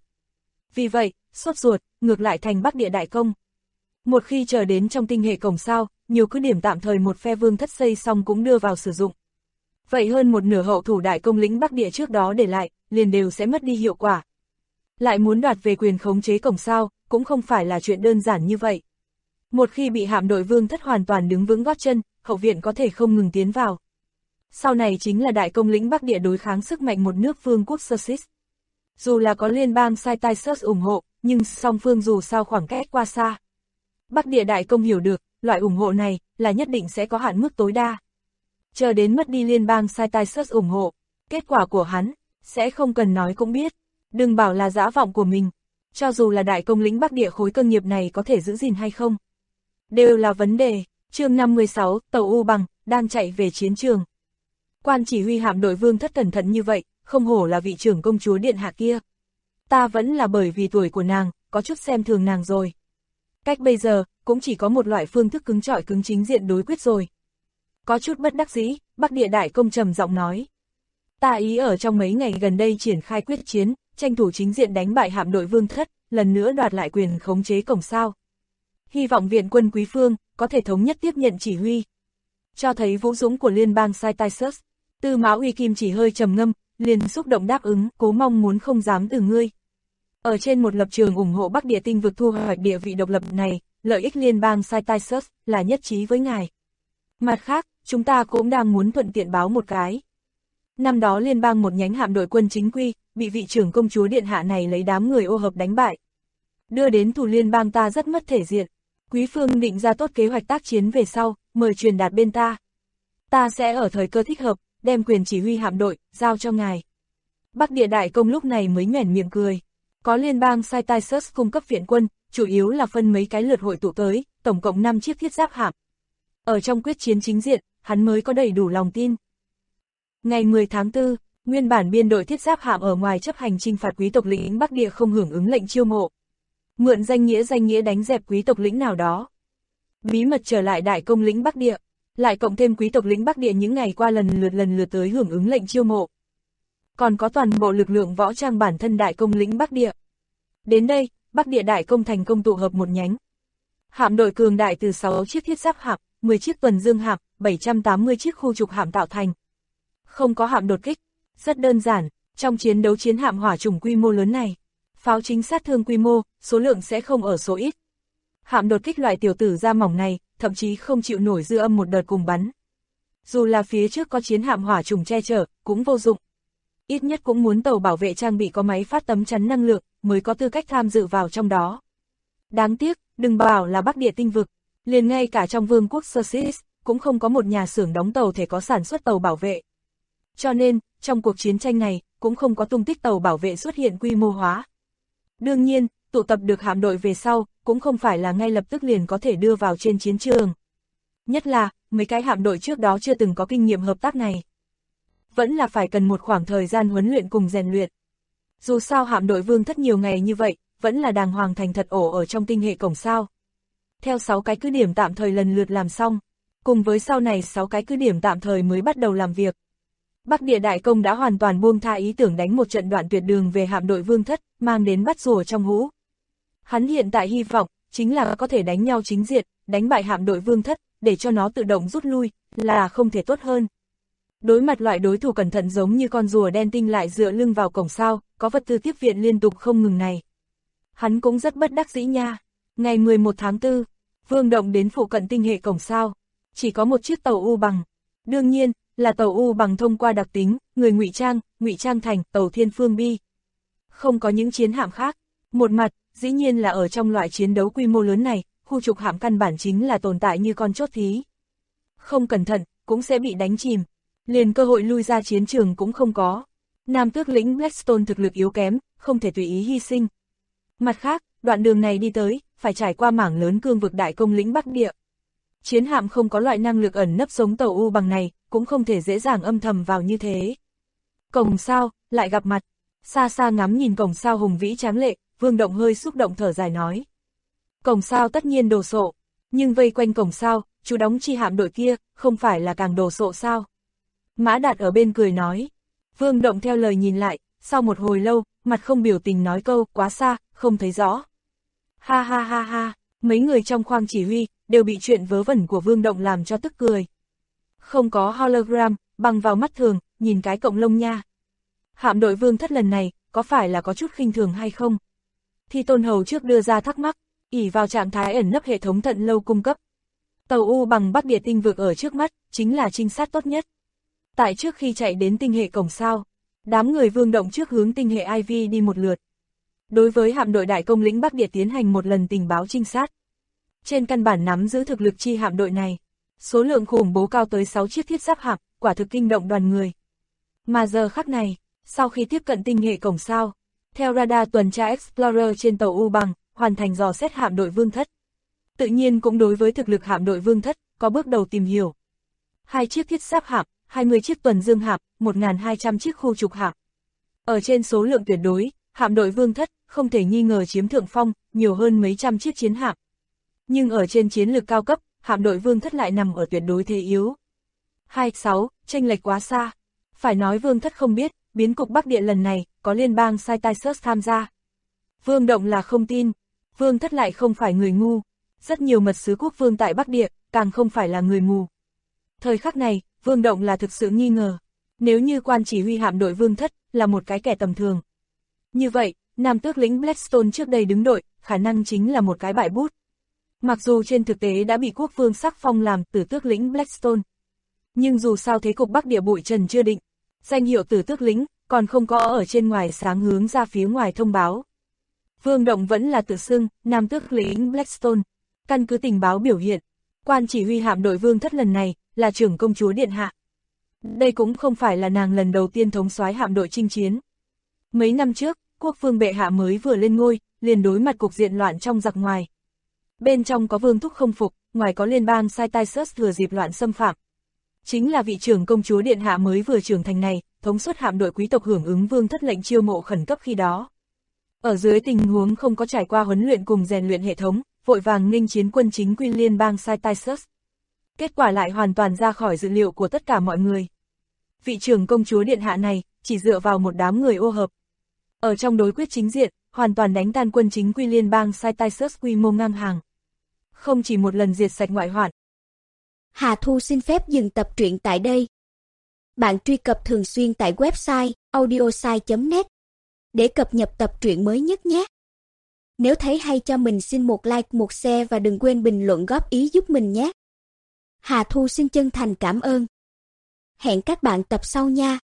Vì vậy, sốt ruột, ngược lại thành Bắc Địa đại công. Một khi chờ đến trong tinh hệ cổng sao, nhiều cứ điểm tạm thời một phe Vương Thất xây xong cũng đưa vào sử dụng. Vậy hơn một nửa hậu thủ đại công lĩnh Bắc Địa trước đó để lại, liền đều sẽ mất đi hiệu quả. Lại muốn đoạt về quyền khống chế cổng sao, cũng không phải là chuyện đơn giản như vậy. Một khi bị hạm đội Vương Thất hoàn toàn đứng vững gót chân, hậu viện có thể không ngừng tiến vào. Sau này chính là đại công lĩnh Bắc Địa đối kháng sức mạnh một nước vương quốc Sussex. Dù là có liên bang Cytisus ủng hộ, nhưng song phương dù sao khoảng cách qua xa. Bắc Địa đại công hiểu được, loại ủng hộ này là nhất định sẽ có hạn mức tối đa. Chờ đến mất đi liên bang Cytisus ủng hộ, kết quả của hắn sẽ không cần nói cũng biết. Đừng bảo là dã vọng của mình, cho dù là đại công lĩnh Bắc Địa khối cơ nghiệp này có thể giữ gìn hay không, đều là vấn đề. Chương 56, tàu U Bằng, đang chạy về chiến trường. Quan chỉ huy hạm đội Vương Thất cẩn thận như vậy, không hổ là vị trưởng công chúa điện hạ kia. Ta vẫn là bởi vì tuổi của nàng, có chút xem thường nàng rồi. Cách bây giờ, cũng chỉ có một loại phương thức cứng trọi cứng chính diện đối quyết rồi. Có chút bất đắc dĩ, Bắc Địa Đại Công trầm giọng nói. Ta ý ở trong mấy ngày gần đây triển khai quyết chiến, tranh thủ chính diện đánh bại hạm đội Vương Thất, lần nữa đoạt lại quyền khống chế cổng sao. Hy vọng viện quân Quý Phương có thể thống nhất tiếp nhận chỉ huy. Cho thấy vũ dũng của liên bang Cytisus, Tư Mã Uy Kim chỉ hơi trầm ngâm, liền xúc động đáp ứng, cố mong muốn không dám từ ngươi. Ở trên một lập trường ủng hộ Bắc Địa tinh vực thu hoạch địa vị độc lập này, lợi ích liên bang Cytisus là nhất trí với ngài. Mặt khác, chúng ta cũng đang muốn thuận tiện báo một cái. Năm đó liên bang một nhánh hạm đội quân chính quy, bị vị trưởng công chúa điện hạ này lấy đám người ô hợp đánh bại. Đưa đến thủ liên bang ta rất mất thể diện. Quý Phương định ra tốt kế hoạch tác chiến về sau, mời truyền đạt bên ta. Ta sẽ ở thời cơ thích hợp, đem quyền chỉ huy hạm đội, giao cho ngài. Bắc Địa Đại Công lúc này mới nhoẻn miệng cười. Có liên bang Cytisus cung cấp viện quân, chủ yếu là phân mấy cái lượt hội tụ tới, tổng cộng 5 chiếc thiết giáp hạm. Ở trong quyết chiến chính diện, hắn mới có đầy đủ lòng tin. Ngày 10 tháng 4, nguyên bản biên đội thiết giáp hạm ở ngoài chấp hành chinh phạt quý tộc lĩnh Bắc Địa không hưởng ứng lệnh chiêu mộ. Mượn danh nghĩa đánh dẹp quý tộc lĩnh nào đó. Bí mật trở lại Đại Công lĩnh Bắc Địa, lại cộng thêm quý tộc lĩnh Bắc Địa những ngày qua lần lượt tới hưởng ứng lệnh chiêu mộ. Còn có toàn bộ lực lượng võ trang bản thân Đại Công lĩnh Bắc Địa. Đến đây, Bắc Địa Đại Công thành công tụ hợp một nhánh. Hạm đội cường đại từ 6 chiếc thiết giáp hạm, 10 chiếc tuần dương hạm, 780 chiếc khu trục hạm tạo thành. Không có hạm đột kích, rất đơn giản, trong chiến đấu chiến hạm hỏa chủng quy mô lớn này, pháo chính sát thương quy mô, số lượng sẽ không ở số ít. Hạm đột kích loại tiểu tử da mỏng này, thậm chí không chịu nổi dư âm một đợt cùng bắn. Dù là phía trước có chiến hạm hỏa chủng che chở, cũng vô dụng. Ít nhất cũng muốn tàu bảo vệ trang bị có máy phát tấm chắn năng lượng, mới có tư cách tham dự vào trong đó. Đáng tiếc, đừng bảo là Bắc Địa tinh vực, liền ngay cả trong vương quốc Sussex, cũng không có một nhà xưởng đóng tàu thể có sản xuất tàu bảo vệ. Cho nên, trong cuộc chiến tranh này, cũng không có tung tích tàu bảo vệ xuất hiện quy mô hóa. Đương nhiên, tụ tập được hạm đội về sau, cũng không phải là ngay lập tức liền có thể đưa vào trên chiến trường. Nhất là, mấy cái hạm đội trước đó chưa từng có kinh nghiệm hợp tác này. Vẫn là phải cần một khoảng thời gian huấn luyện cùng rèn luyện. Dù sao hạm đội Vương Thất nhiều ngày như vậy, vẫn là đàng hoàng thành thật ổ ở trong tinh hệ cổng sao. Theo 6 cái cứ điểm tạm thời lần lượt làm xong, cùng với sau này 6 cái cứ điểm tạm thời mới bắt đầu làm việc. Bắc Địa Đại Công đã hoàn toàn buông tha ý tưởng đánh một trận đoạn tuyệt đường về hạm đội Vương Thất, mang đến bắt rùa trong hũ. Hắn hiện tại hy vọng, chính là có thể đánh nhau chính diện, đánh bại hạm đội Vương Thất, để cho nó tự động rút lui, là không thể tốt hơn. Đối mặt loại đối thủ cẩn thận giống như con rùa đen tinh lại dựa lưng vào cổng sao, có vật tư tiếp viện liên tục không ngừng này. Hắn cũng rất bất đắc dĩ nha. Ngày 11 tháng 4, Vương Động đến phụ cận tinh hệ cổng sao, chỉ có một chiếc tàu U Bằng. Đương nhiên, là tàu U Bằng thông qua đặc tính, người ngụy trang thành tàu Thiên Phương Bi. Không có những chiến hạm khác. Một mặt, dĩ nhiên là ở trong loại chiến đấu quy mô lớn này, khu trục hạm căn bản chính là tồn tại như con chốt thí. Không cẩn thận, cũng sẽ bị đánh chìm. Liền cơ hội lui ra chiến trường cũng không có. Nam Tước lĩnh Blackstone thực lực yếu kém, không thể tùy ý hy sinh. Mặt khác, đoạn đường này đi tới, phải trải qua mảng lớn cương vực Đại Công lĩnh Bắc Địa. Chiến hạm không có loại năng lực ẩn nấp giống tàu U Bằng này, cũng không thể dễ dàng âm thầm vào như thế. Cổng sao, lại gặp mặt. Xa xa ngắm nhìn cổng sao hùng vĩ tráng lệ, Vương Động hơi xúc động thở dài nói. Cổng sao tất nhiên đồ sộ, nhưng vây quanh cổng sao, chú đóng chi hạm đội kia, không phải là càng đồ sộ sao? Mã Đạt ở bên cười nói. Vương Động theo lời nhìn lại, sau một hồi lâu, mặt không biểu tình nói câu, quá xa, không thấy rõ. Ha ha ha ha, mấy người trong khoang chỉ huy, đều bị chuyện vớ vẩn của Vương Động làm cho tức cười. Không có hologram, bằng vào mắt thường, nhìn cái cọng lông nha. Hạm đội Vương Thất lần này, có phải là có chút khinh thường hay không? Thì Tôn Hầu trước đưa ra thắc mắc, ỷ vào trạng thái ẩn nấp hệ thống thận lâu cung cấp. Tàu U Bằng Bắc Địa tinh vực ở trước mắt, chính là trinh sát tốt nhất. Tại trước khi chạy đến tinh hệ cổng sao, đám người Vương Động trước hướng tinh hệ Ivy đi một lượt. Đối với hạm đội Đại Công lĩnh Bắc Địa tiến hành một lần tình báo trinh sát. Trên căn bản nắm giữ thực lực chi hạm đội này, số lượng khủng bố cao tới 6 chiếc thiết giáp hạm, quả thực kinh động đoàn người. Mà giờ khắc này, sau khi tiếp cận tinh hệ cổng sao, theo radar tuần tra Explorer trên tàu U Bằng, hoàn thành dò xét hạm đội Vương Thất. Tự nhiên cũng đối với thực lực hạm đội Vương Thất, có bước đầu tìm hiểu. 2 chiếc thiết giáp hạm, 20 chiếc tuần dương hạm, 1.200 chiếc khu trục hạm. Ở trên số lượng tuyệt đối, hạm đội Vương Thất không thể nghi ngờ chiếm thượng phong, nhiều hơn mấy trăm chiếc chiến hạm. Nhưng ở trên chiến lược cao cấp, hạm đội Vương Thất lại nằm ở tuyệt đối thế yếu. 26, chênh lệch quá xa. Phải nói Vương Thất không biết, biến cục Bắc Địa lần này, có liên bang Sai-Tai-Sớt tham gia. Vương Động là không tin, Vương Thất lại không phải người ngu. Rất nhiều mật sứ quốc vương tại Bắc Địa, càng không phải là người mù. Thời khắc này, Vương Động là thực sự nghi ngờ. Nếu như quan chỉ huy hạm đội Vương Thất, là một cái kẻ tầm thường. Như vậy, nam tước lĩnh Blackstone trước đây đứng đội, khả năng chính là một cái bại bút. Mặc dù trên thực tế đã bị quốc vương sắc phong làm tử tước lĩnh Blackstone. Nhưng dù sao thế cục Bắc Địa bụi trần chưa định, danh hiệu tử tước lĩnh, còn không có ở trên ngoài sáng hướng ra phía ngoài thông báo. Vương Động vẫn là tự xưng, nam tước lĩnh Blackstone. Căn cứ tình báo biểu hiện, quan chỉ huy hạm đội Vương Thất lần này, là trưởng công chúa Điện Hạ. Đây cũng không phải là nàng lần đầu tiên thống soái hạm đội chinh chiến. Mấy năm trước, quốc vương bệ hạ mới vừa lên ngôi, liền đối mặt cục diện loạn trong giặc ngoài. Bên trong có vương thúc không phục, ngoài có liên bang Sai-Tai-Sớt thừa dịp loạn xâm phạm. Chính là vị trưởng công chúa Điện Hạ mới vừa trưởng thành này, thống suất hạm đội quý tộc hưởng ứng Vương Thất lệnh chiêu mộ khẩn cấp khi đó. Ở dưới tình huống không có trải qua huấn luyện cùng rèn luyện hệ thống, vội vàng nghênh chiến quân chính quy liên bang Sai-Tai-Sớt. Kết quả lại hoàn toàn ra khỏi dự liệu của tất cả mọi người. Vị trưởng công chúa Điện Hạ này, chỉ dựa vào một đám người ô hợp. Ở trong đối quyết chính diện, hoàn toàn đánh tan quân chính quy liên bang Sai-Tai-Sớt quy mô ngang hàng. Không chỉ một lần diệt sạch ngoại hoạn. Hà Thu xin phép dừng tập truyện tại đây. Bạn truy cập thường xuyên tại website audiosai.net để cập nhật tập truyện mới nhất nhé. Nếu thấy hay cho mình xin một like, một share và đừng quên bình luận góp ý giúp mình nhé. Hà Thu xin chân thành cảm ơn. Hẹn các bạn tập sau nha.